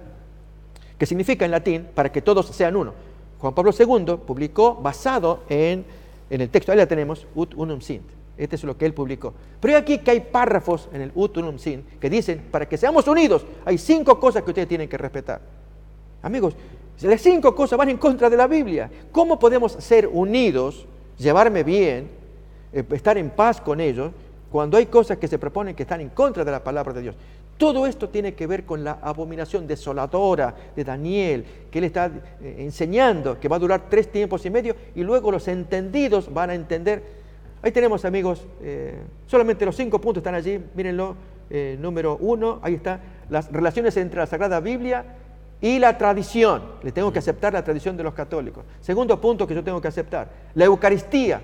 que significa en latín, para que todos sean uno. Juan Pablo II publicó basado en el texto, ahí la tenemos, ut unum sint. Este es lo que él publicó. Pero aquí que hay párrafos en el ut unum sint que dicen, para que seamos unidos, hay 5 cosas que ustedes tienen que respetar. Amigos, las 5 cosas van en contra de la Biblia. ¿Cómo podemos ser unidos, llevarme bien, estar en paz con ellos, cuando hay cosas que se proponen que están en contra de la palabra de Dios? Todo esto tiene que ver con la abominación desoladora de Daniel, que él está enseñando, que va a durar 3 tiempos y medio, y luego los entendidos van a entender. Ahí tenemos, amigos, solamente los 5 puntos están allí, mírenlo, número 1, ahí está, las relaciones entre la Sagrada Biblia y la tradición. Le tengo que aceptar la tradición de los católicos. Segundo punto que yo tengo que aceptar, la Eucaristía.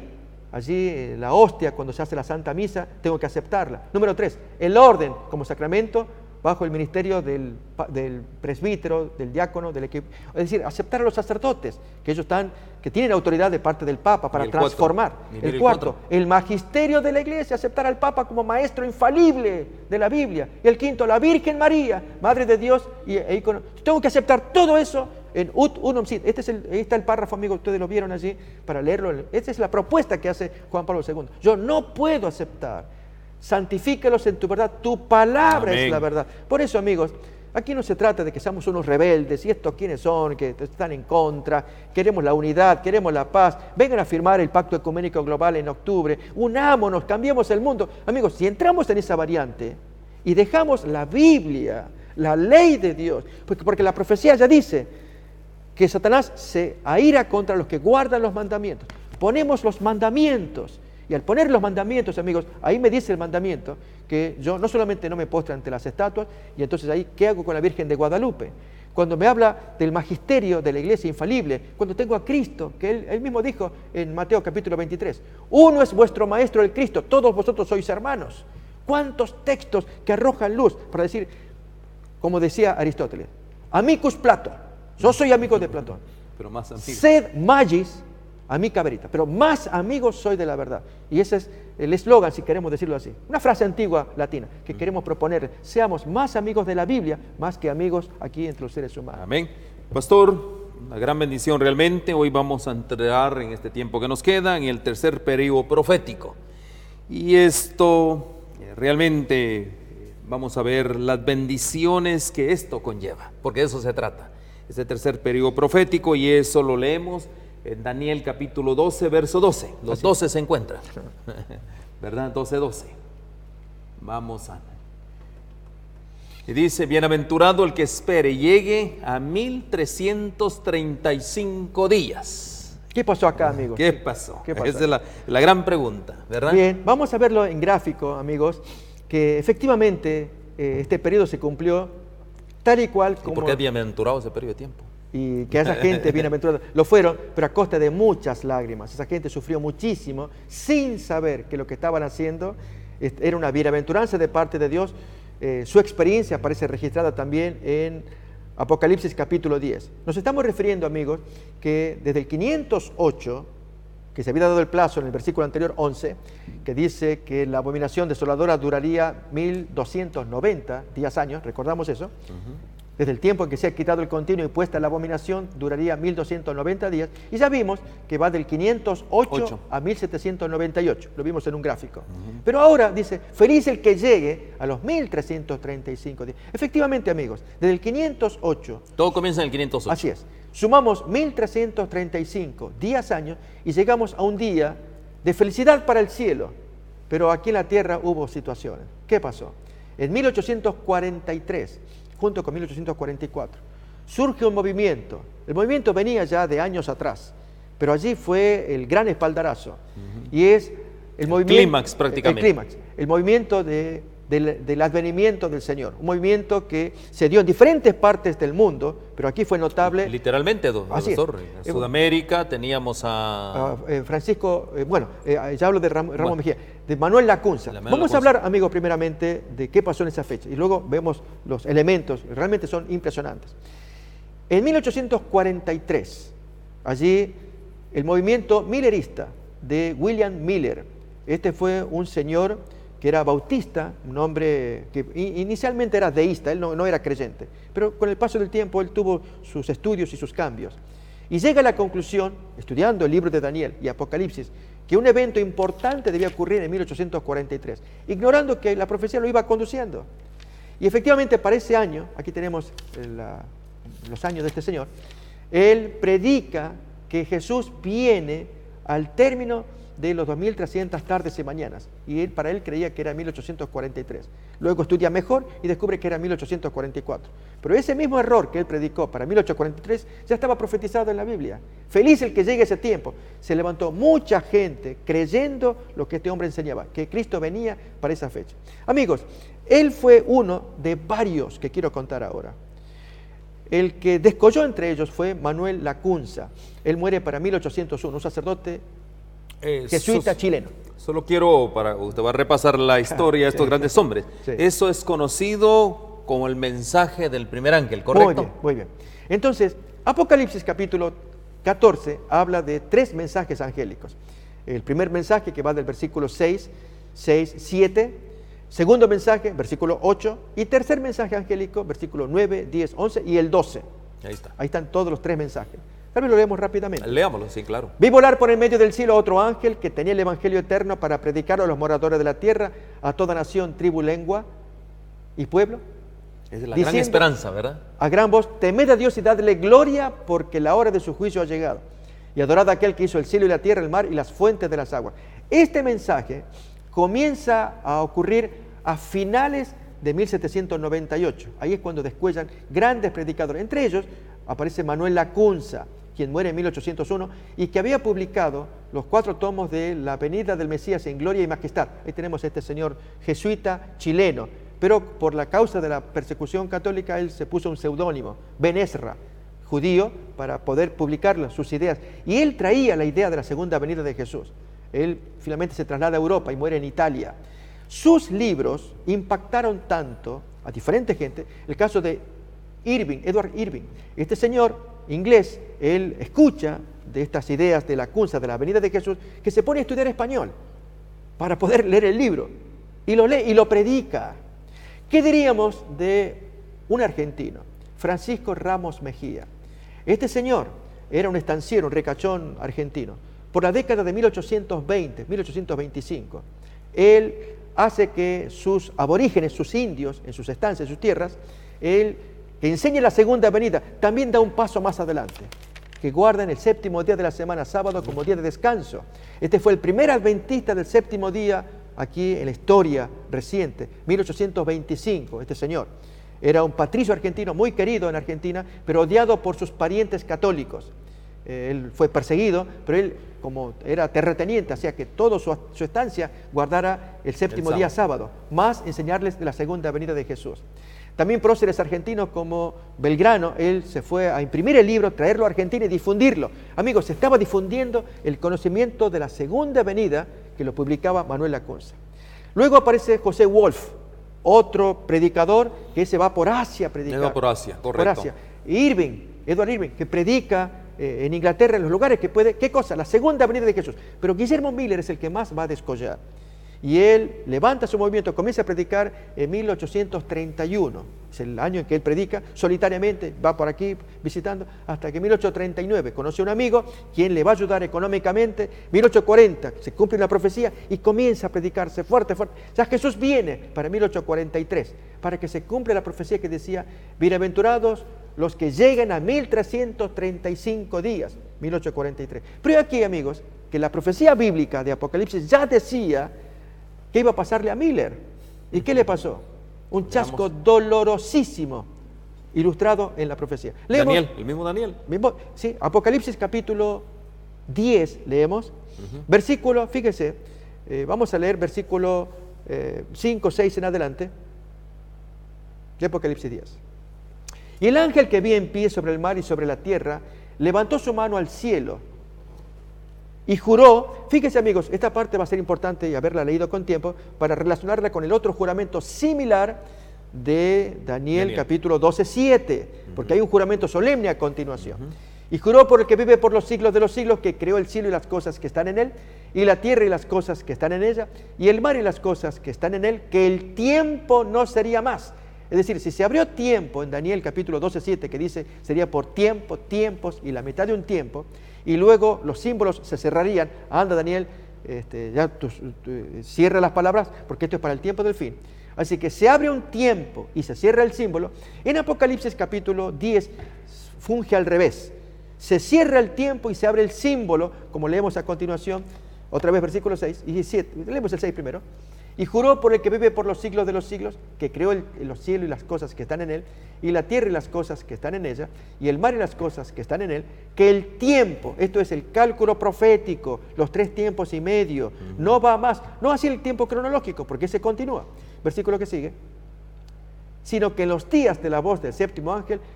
Allí la hostia, cuando se hace la Santa Misa, tengo que aceptarla. Número 3, el orden como sacramento bajo el ministerio del presbítero, del diácono, del equipo. Es decir, aceptar a los sacerdotes, que ellos que tienen autoridad de parte del Papa para transformar. El cuarto, el magisterio de la Iglesia, aceptar al Papa como maestro infalible de la Biblia. Y el quinto, la Virgen María, Madre de Dios e icono. Tengo que aceptar todo eso en ut unum sit. Ahí está el párrafo, amigo, ustedes lo vieron allí para leerlo. Esta es la propuesta que hace Juan Pablo II. Yo no puedo aceptar. Santifícalos en tu verdad, tu palabra es la verdad. Por eso, amigos, aquí no se trata de que seamos unos rebeldes, y estos quiénes son, que están en contra, queremos la unidad, queremos la paz, vengan a firmar el Pacto Ecuménico Global en octubre, unámonos, cambiemos el mundo. Amigos, si entramos en esa variante y dejamos la Biblia, la ley de Dios, porque la profecía ya dice que Satanás se aira contra los que guardan los mandamientos. Ponemos los mandamientos. Y al poner los mandamientos, amigos, ahí me dice el mandamiento que yo no solamente no me postro ante las estatuas, y entonces ahí, ¿qué hago con la Virgen de Guadalupe? Cuando me habla del magisterio de la Iglesia infalible, cuando tengo a Cristo, que él mismo dijo en Mateo capítulo 23, uno es vuestro maestro el Cristo, todos vosotros sois hermanos. ¿Cuántos textos que arrojan luz para decir, como decía Aristóteles, amicus Plato, yo soy amigo de Platón, pero más amigos. Sed magis amica verita, pero más amigos soy de la verdad. Y ese es el eslogan, si queremos decirlo así. Una frase antigua latina que queremos proponer. Seamos más amigos de la Biblia, más que amigos aquí entre los seres humanos. Amén. Pastor, una gran bendición realmente. Hoy vamos a entrar en este tiempo que nos queda, en el tercer periodo profético. Y esto realmente vamos a ver las bendiciones que esto conlleva, porque de eso se trata. Este tercer periodo profético, y eso lo leemos en Daniel capítulo 12, verso 12. Los 12 se encuentran, ¿verdad? 12, 12. Vamos a... Y dice, bienaventurado el que espere y llegue a 1335 días. ¿Qué pasó acá, amigos? ¿Qué pasó? ¿Qué pasó? Esa es la gran pregunta, ¿verdad? Bien, vamos a verlo en gráfico, amigos, que efectivamente este periodo se cumplió tal y cual como... ¿Y por qué es bienaventurado ese periodo de tiempo? Y que esa gente bienaventurada lo fueron, pero a costa de muchas lágrimas. Esa gente sufrió muchísimo sin saber que lo que estaban haciendo era una bienaventuranza de parte de Dios. Su experiencia aparece registrada también en Apocalipsis capítulo 10. Nos estamos refiriendo, amigos, que desde el 508, que se había dado el plazo en el versículo anterior 11, que dice que la abominación desoladora duraría 1290 años, recordamos eso. Desde el tiempo en que se ha quitado el continuo y puesta la abominación, duraría 1290 días. Y ya vimos que va del 508 a 1798. Lo vimos en un gráfico. Pero ahora dice, feliz el que llegue a los 1335 días. Efectivamente, amigos, desde el 508... Todo comienza en el 508. Así es. Sumamos 1335 años y llegamos a un día de felicidad para el cielo. Pero aquí en la tierra hubo situaciones. ¿Qué pasó? En 1843... junto con 1844, surge un movimiento. El movimiento venía ya de años atrás, pero allí fue el gran espaldarazo. Y es el movimiento... Clímax, prácticamente. El clímax. El movimiento del advenimiento del Señor. Un movimiento que se dio en diferentes partes del mundo, pero aquí fue notable... Literalmente, doctor. En Sudamérica teníamos a... Francisco, ya hablo de Ramón Mejía, de Manuel Lacunza. Vamos a hablar, amigos, primeramente de qué pasó en esa fecha, y luego vemos los elementos, realmente son impresionantes. En 1843, allí el movimiento millerista de William Miller. Este fue un señor que era bautista, un hombre que inicialmente era deísta, él no era creyente, pero con el paso del tiempo él tuvo sus estudios y sus cambios. Y llega a la conclusión, estudiando el libro de Daniel y Apocalipsis, que un evento importante debía ocurrir en 1843, ignorando que la profecía lo iba conduciendo. Y efectivamente para ese año, aquí tenemos los años de este señor, él predica que Jesús viene al término de los 2300 tardes y mañanas, y para él creía que era 1843. Luego estudia mejor y descubre que era 1844. Pero ese mismo error que él predicó para 1843 ya estaba profetizado en la Biblia. Feliz el que llegue ese tiempo. Se levantó mucha gente creyendo lo que este hombre enseñaba, que Cristo venía para esa fecha. Amigos, él fue uno de varios que quiero contar ahora. El que descolló entre ellos fue Manuel Lacunza. Él muere para 1801, un sacerdote jesuita chileno. Solo quiero, usted va a repasar la historia de estos grandes hombres. Sí. Eso es conocido como el mensaje del primer ángel, ¿correcto? Muy bien. Entonces, Apocalipsis capítulo 14 habla de 3 mensajes angélicos. El primer mensaje, que va del versículo 6, 7. Segundo mensaje, versículo 8. Y tercer mensaje angélico, versículo 9, 10, 11 y el 12. Ahí está. Ahí están todos los 3 mensajes. Tal vez lo leemos rápidamente. Leámoslo, sí, claro. Vi volar por el medio del cielo a otro ángel que tenía el evangelio eterno para predicar a los moradores de la tierra, a toda nación, tribu, lengua y pueblo. Es la gran esperanza, ¿verdad? A gran voz, temed a Dios y dadle gloria, porque la hora de su juicio ha llegado. Y adorad a aquel que hizo el cielo y la tierra, el mar y las fuentes de las aguas. Este mensaje comienza a ocurrir a finales de 1798. Ahí es cuando descuellan grandes predicadores. Entre ellos aparece Manuel Lacunza, quien muere en 1801 y que había publicado los 4 tomos de La venida del Mesías en gloria y majestad. Ahí tenemos a este señor jesuita chileno, pero por la causa de la persecución católica él se puso un seudónimo, Ben Ezra, judío, para poder publicar sus ideas. Y él traía la idea de la segunda venida de Jesús. Él finalmente se traslada a Europa y muere en Italia. Sus libros impactaron tanto a diferente gente. El caso de Edward Irving. Este señor inglés, él escucha de estas ideas de Lacunza, de la venida de Jesús, que se pone a estudiar español para poder leer el libro. Y lo lee y lo predica. ¿Qué diríamos de un argentino, Francisco Ramos Mejía? Este señor era un estanciero, un ricachón argentino. Por la década de 1820, 1825, él hace que sus aborígenes, sus indios, en sus estancias, en sus tierras, él que enseñe la segunda venida, también da un paso más adelante, que guarden el 7º día de la semana, sábado, como día de descanso. Este fue el primer adventista del 7º día aquí en la historia reciente, 1825, este señor. Era un patricio argentino muy querido en Argentina, pero odiado por sus parientes católicos. Él fue perseguido, pero él, como era terrateniente, hacía que toda su estancia guardara el 7º día sábado, más enseñarles de la segunda venida de Jesús. También próceres argentinos como Belgrano, él se fue a imprimir el libro, traerlo a Argentina y difundirlo. Amigos, se estaba difundiendo el conocimiento de la segunda venida que lo publicaba Manuel Lacunza. Luego aparece José Wolf, otro predicador que se va por Asia a predicar. Va por Asia, correcto. Por Asia. Edward Irving, que predica en Inglaterra, en los lugares que puede. ¿Qué cosa? La segunda venida de Jesús. Pero Guillermo Miller es el que más va a descollar. Y él levanta su movimiento, comienza a predicar en 1831. Es el año en que él predica solitariamente, va por aquí visitando, hasta que en 1839 conoce a un amigo, quien le va a ayudar económicamente. 1840 se cumple la profecía y comienza a predicarse fuerte, fuerte. Ya Jesús viene para 1843, para que se cumpla la profecía que decía, bienaventurados los que lleguen a 1335 días, 1843. Pero aquí, amigos, que la profecía bíblica de Apocalipsis ya decía que iba a pasarle a Miller. ¿Y qué le pasó? Un chasco dolorosísimo, ilustrado en la profecía. Leemos, Daniel, el mismo Daniel. Sí, Apocalipsis capítulo 10, leemos. Versículo, fíjese, vamos a leer versículo 5, 6 en adelante, de Apocalipsis 10. Y el ángel que vi en pie sobre el mar y sobre la tierra, levantó su mano al cielo y juró. Fíjense, amigos, esta parte va a ser importante y haberla leído con tiempo para relacionarla con el otro juramento similar de Daniel. Capítulo 12, 7, porque hay un juramento solemne a continuación. Y juró por el que vive por los siglos de los siglos, que creó el cielo y las cosas que están en él, y la tierra y las cosas que están en ella, y el mar y las cosas que están en él, que el tiempo no sería más. Es decir, si se abrió tiempo en Daniel capítulo 12, 7, que dice sería por tiempo, tiempos y la mitad de un tiempo, y luego los símbolos se cerrarían. Anda, Daniel, ya cierra las palabras, porque esto es para el tiempo del fin. Así que se abre un tiempo y se cierra el símbolo. En Apocalipsis capítulo 10 funge al revés. Se cierra el tiempo y se abre el símbolo, como leemos a continuación, otra vez versículos 6 y 7. Leemos el 6 primero. Y juró por el que vive por los siglos de los siglos, que creó los cielos y las cosas que están en él, y la tierra y las cosas que están en ella, y el mar y las cosas que están en él, que el tiempo, esto es el cálculo profético, los 3 tiempos y medio, no va más, no así el tiempo cronológico, porque ese continúa. Versículo que sigue. Sino que en los días de la voz del 7º ángel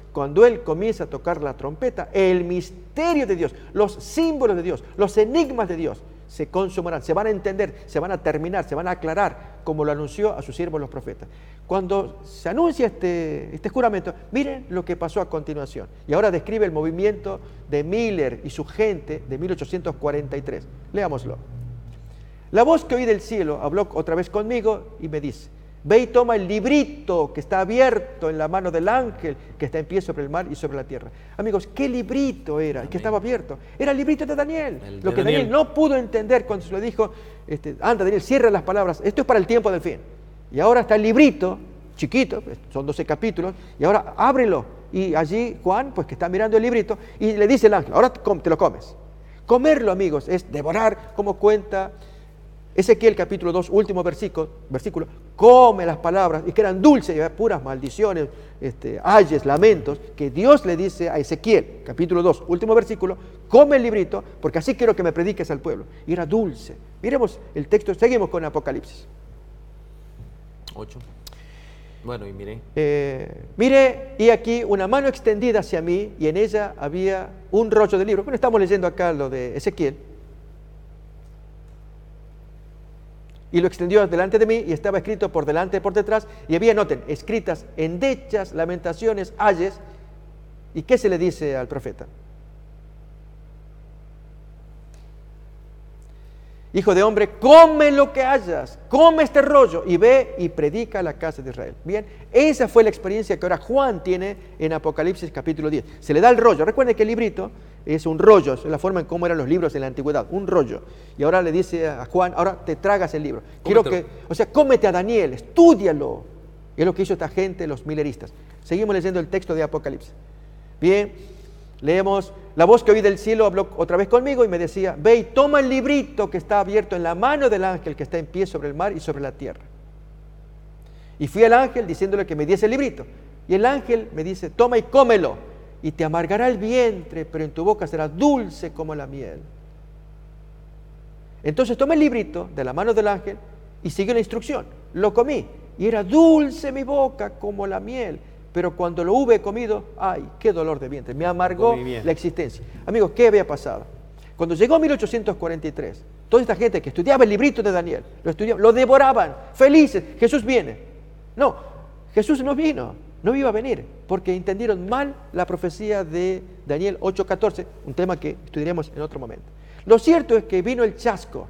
cuando Él comienza a tocar la trompeta, el misterio de Dios, los símbolos de Dios, los enigmas de Dios, se consumarán, se van a entender, se van a terminar, se van a aclarar, como lo anunció a sus siervos los profetas. Cuando se anuncia este juramento, miren lo que pasó a continuación. Y ahora describe el movimiento de Miller y su gente de 1843. Leámoslo. La voz que oí del cielo habló otra vez conmigo y me dice: ve y toma el librito que está abierto en la mano del ángel que está en pie sobre el mar y sobre la tierra. Amigos, ¿qué librito era el que estaba abierto? Era el librito de Daniel. Lo que Daniel no pudo entender cuando se lo dijo: anda, Daniel, cierra las palabras, esto es para el tiempo del fin. Y ahora está el librito, chiquito, son 12 capítulos, y ahora ábrelo. Y allí Juan, pues que está mirando el librito, y le dice el ángel: ahora te lo comes. Comerlo, amigos, es devorar, como cuenta Ezequiel capítulo 2, último versículo, come las palabras, y que eran dulces, y puras maldiciones, ayes, lamentos, que Dios le dice a Ezequiel, capítulo 2, último versículo: come el librito, porque así quiero que me prediques al pueblo. Y era dulce. Miremos el texto, seguimos con Apocalipsis 8. Bueno, y miré. Mire, y aquí una mano extendida hacia mí, y en ella había un rollo de libro. Bueno, estamos leyendo acá lo de Ezequiel. Y lo extendió delante de mí, y estaba escrito por delante y por detrás, y había, noten, escritas endechas, lamentaciones, ayes. ¿Y qué se le dice al profeta? Hijo de hombre, come lo que hayas, come este rollo, y ve y predica a la casa de Israel. Bien, esa fue la experiencia que ahora Juan tiene en Apocalipsis capítulo 10. Se le da el rollo. Recuerden que el librito es un rollo, es la forma en cómo eran los libros en la antigüedad, un rollo. Y ahora le dice a Juan: ahora te tragas el libro. Quiero que, cómete a Daniel, estúdialo. Y es lo que hizo esta gente, los mileristas. Seguimos leyendo el texto de Apocalipsis. Bien, leemos: la voz que oí del cielo habló otra vez conmigo y me decía: ve y toma el librito que está abierto en la mano del ángel que está en pie sobre el mar y sobre la tierra. Y fui al ángel diciéndole que me diese el librito. Y el ángel me dice: toma y cómelo, y te amargará el vientre, pero en tu boca será dulce como la miel. Entonces tomé el librito de la mano del ángel y siguió la instrucción. Lo comí, y era dulce mi boca como la miel. Pero cuando lo hube comido, ¡ay, qué dolor de vientre! Me amargó la existencia. Amigos, ¿qué había pasado? Cuando llegó 1843, toda esta gente que estudiaba el librito de Daniel, lo devoraban, felices. Jesús viene. No, Jesús no vino, no iba a venir, porque entendieron mal la profecía de Daniel 8:14, un tema que estudiaremos en otro momento. Lo cierto es que vino el chasco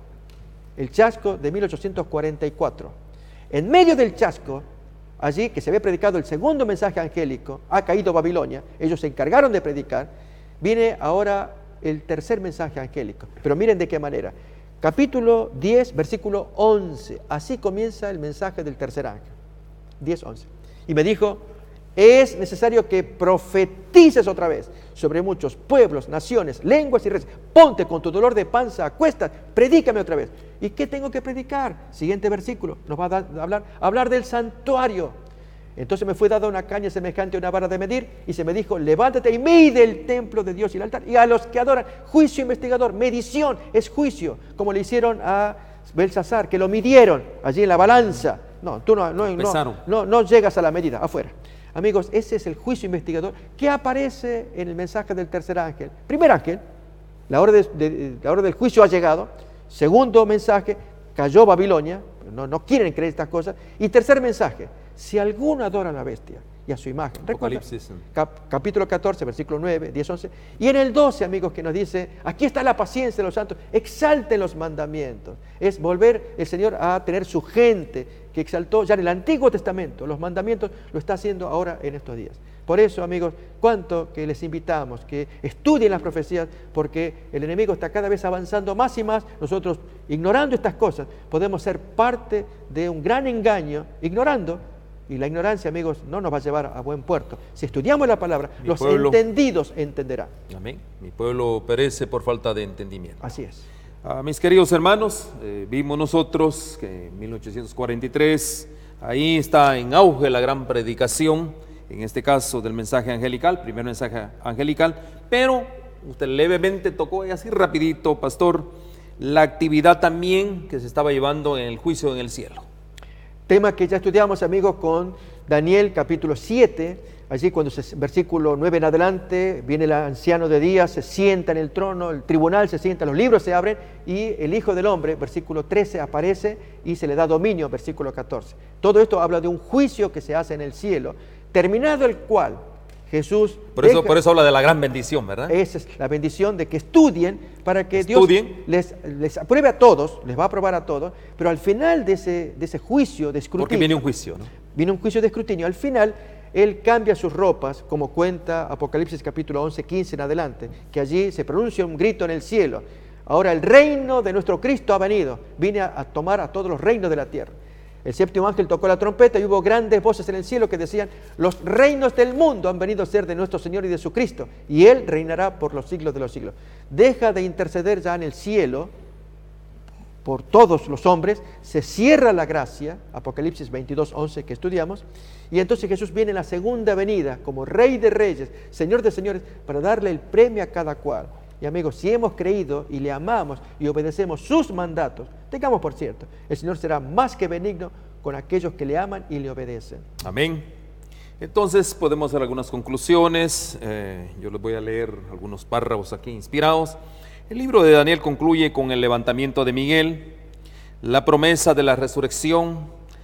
de 1844. En medio del chasco, allí que se había predicado el segundo mensaje angélico, ha caído Babilonia, ellos se encargaron de predicar, viene ahora el tercer mensaje angélico. Pero miren de qué manera. Capítulo 10, versículo 11, así comienza el mensaje del tercer ángel. 10:11. Y me dijo: es necesario que profetices otra vez sobre muchos pueblos, naciones, lenguas y reyes. Ponte con tu dolor de panza a cuestas, predícame otra vez. ¿Y qué tengo que predicar? Siguiente versículo, nos va a hablar del santuario. Entonces me fue dada una caña semejante a una vara de medir, y se me dijo: levántate y mide el templo de Dios y el altar, y a los que adoran. Juicio investigador, medición, es juicio, como le hicieron a Belsasar, que lo midieron allí en la balanza. No, tú no llegas a la medida, afuera. Amigos, ese es el juicio investigador que aparece en el mensaje del tercer ángel. Primer ángel, la hora del juicio ha llegado. Segundo mensaje, cayó Babilonia, no quieren creer estas cosas. Y tercer mensaje: si alguno adora a la bestia y a su imagen. Apocalipsis. Capítulo 14, versículo 9, 10, 11. Y en el 12, amigos, que nos dice: aquí está la paciencia de los santos, exalten los mandamientos. Es volver el Señor a tener su gente, que exaltó ya en el Antiguo Testamento. Los mandamientos lo está haciendo ahora en estos días. Por eso, amigos, cuánto que les invitamos que estudien las profecías, porque el enemigo está cada vez avanzando más y más. Nosotros, ignorando estas cosas, podemos ser parte de un gran engaño, ignorando. Y la ignorancia, amigos, no nos va a llevar a buen puerto. Si estudiamos la palabra, los entendidos entenderán. Amén. Mi pueblo perece por falta de entendimiento. Así es. Mis queridos hermanos, vimos nosotros que en 1843, ahí está en auge la gran predicación, en este caso del mensaje angelical, primer mensaje angelical, pero usted levemente tocó y así rapidito, pastor, la actividad también que se estaba llevando en el juicio en el cielo. Tema que ya estudiamos, amigos, con Daniel capítulo 7, allí cuando versículo 9 en adelante, viene el anciano de días, se sienta en el trono, el tribunal se sienta, los libros se abren y el Hijo del Hombre, versículo 13, aparece y se le da dominio, versículo 14. Todo esto habla de un juicio que se hace en el cielo, terminado el cual Jesús... Por eso habla de la gran bendición, ¿verdad? Esa es la bendición de que estudien para que Dios les apruebe a todos, les va a aprobar a todos, pero al final de ese juicio de escrutinio... Porque viene un juicio, ¿no? Viene un juicio de escrutinio. Al final, Él cambia sus ropas, como cuenta Apocalipsis capítulo 11, 15 en adelante, que allí se pronuncia un grito en el cielo. Ahora el reino de nuestro Cristo ha venido, viene a tomar a todos los reinos de la tierra. El séptimo ángel tocó la trompeta y hubo grandes voces en el cielo que decían: los reinos del mundo han venido a ser de nuestro Señor y de su Cristo, y Él reinará por los siglos de los siglos. Deja de interceder ya en el cielo por todos los hombres, se cierra la gracia, Apocalipsis 22, 11 que estudiamos, y entonces Jesús viene en la segunda venida como Rey de Reyes, Señor de Señores, para darle el premio a cada cual. Y amigos, si hemos creído y le amamos y obedecemos sus mandatos, tengamos por cierto, el Señor será más que benigno con aquellos que le aman y le obedecen. Amén. Entonces podemos hacer algunas conclusiones. Yo les voy a leer algunos párrafos aquí inspirados. El libro de Daniel concluye con el levantamiento de Miguel, la promesa de la resurrección,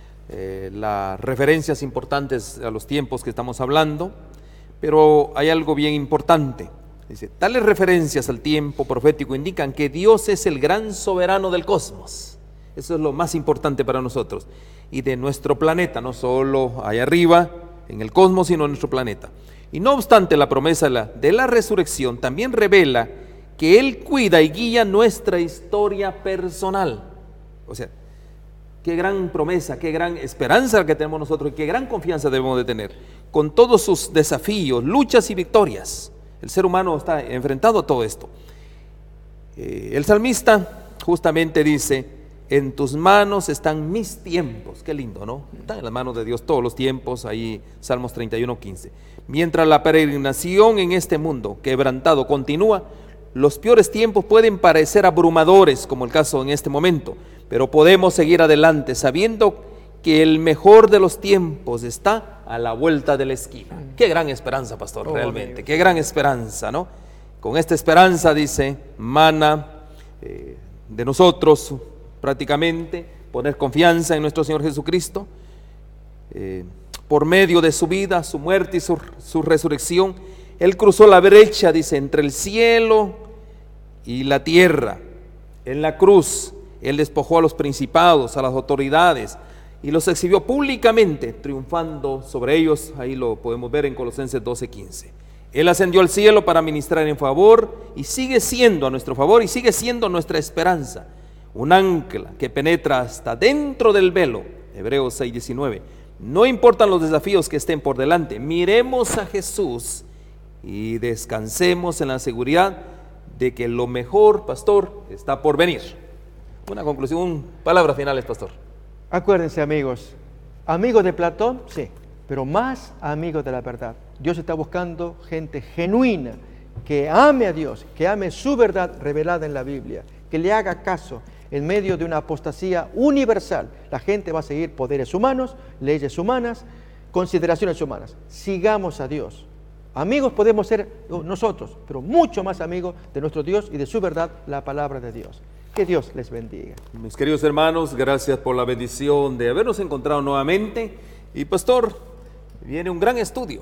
las referencias importantes a los tiempos que estamos hablando, pero hay algo bien importante. Dice, tales referencias al tiempo profético indican que Dios es el gran soberano del cosmos. Eso es lo más importante para nosotros. Y de nuestro planeta, no solo allá arriba, en el cosmos, sino en nuestro planeta. Y no obstante, la promesa de la resurrección también revela que Él cuida y guía nuestra historia personal. O sea, qué gran promesa, qué gran esperanza que tenemos nosotros y qué gran confianza debemos de tener. Con todos sus desafíos, luchas y victorias. El ser humano está enfrentado a todo esto. El salmista justamente dice: en tus manos están mis tiempos. Qué lindo, ¿no? Están en las manos de Dios todos los tiempos. Ahí Salmos 31, 15. Mientras la peregrinación en este mundo quebrantado continúa, los peores tiempos pueden parecer abrumadores, como el caso en este momento, pero podemos seguir adelante sabiendo que el mejor de los tiempos está a la vuelta de la esquina. Qué gran esperanza, pastor, realmente. Qué gran esperanza, ¿no? Con esta esperanza, dice, mana de nosotros prácticamente poner confianza en nuestro Señor Jesucristo, por medio de su vida, su muerte y su resurrección. Él cruzó la brecha, dice, entre el cielo y la tierra. En la cruz, Él despojó a los principados, a las autoridades, y los exhibió públicamente, triunfando sobre ellos. Ahí lo podemos ver en Colosenses 12:15. Él ascendió al cielo para ministrar en favor, y sigue siendo a nuestro favor, y sigue siendo nuestra esperanza. Un ancla que penetra hasta dentro del velo, Hebreos 6:19. No importan los desafíos que estén por delante, miremos a Jesús y descansemos en la seguridad de que lo mejor, pastor, está por venir. Una conclusión, palabras finales, pastor. Acuérdense, amigos de Platón, sí, pero más amigos de la verdad. Dios está buscando gente genuina, que ame a Dios, que ame su verdad revelada en la Biblia, que le haga caso. En medio de una apostasía universal, la gente va a seguir poderes humanos, leyes humanas, consideraciones humanas. Sigamos a Dios. Amigos podemos ser nosotros, pero mucho más amigos de nuestro Dios y de su verdad, la palabra de Dios. Que Dios les bendiga. Mis queridos hermanos, gracias por la bendición de habernos encontrado nuevamente. Y pastor, viene un gran estudio.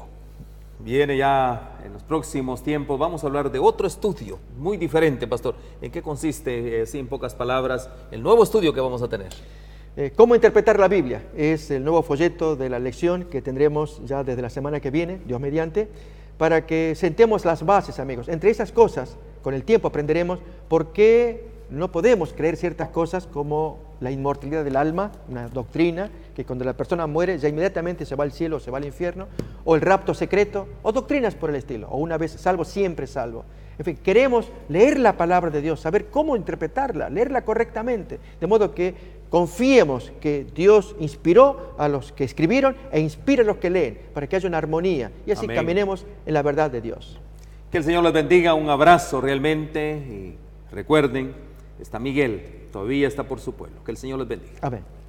Viene ya en los próximos tiempos, vamos a hablar de otro estudio muy diferente, pastor. ¿En qué consiste, así en pocas palabras, el nuevo estudio que vamos a tener? ¿Cómo interpretar la Biblia? Es el nuevo folleto de la lección que tendremos ya desde la semana que viene, Dios mediante, para que sentemos las bases, amigos. Entre esas cosas, con el tiempo aprenderemos por qué no podemos creer ciertas cosas como la inmortalidad del alma, una doctrina que cuando la persona muere ya inmediatamente se va al cielo o se va al infierno, o el rapto secreto, o doctrinas por el estilo, o una vez salvo, siempre salvo. En fin, queremos leer la palabra de Dios, saber cómo interpretarla, leerla correctamente, de modo que confiemos que Dios inspiró a los que escribieron e inspira a los que leen, para que haya una armonía y así Amén. Caminemos en la verdad de Dios. Que el Señor les bendiga, un abrazo realmente, y recuerden, está Miguel, todavía está por su pueblo. Que el Señor les bendiga. Amén.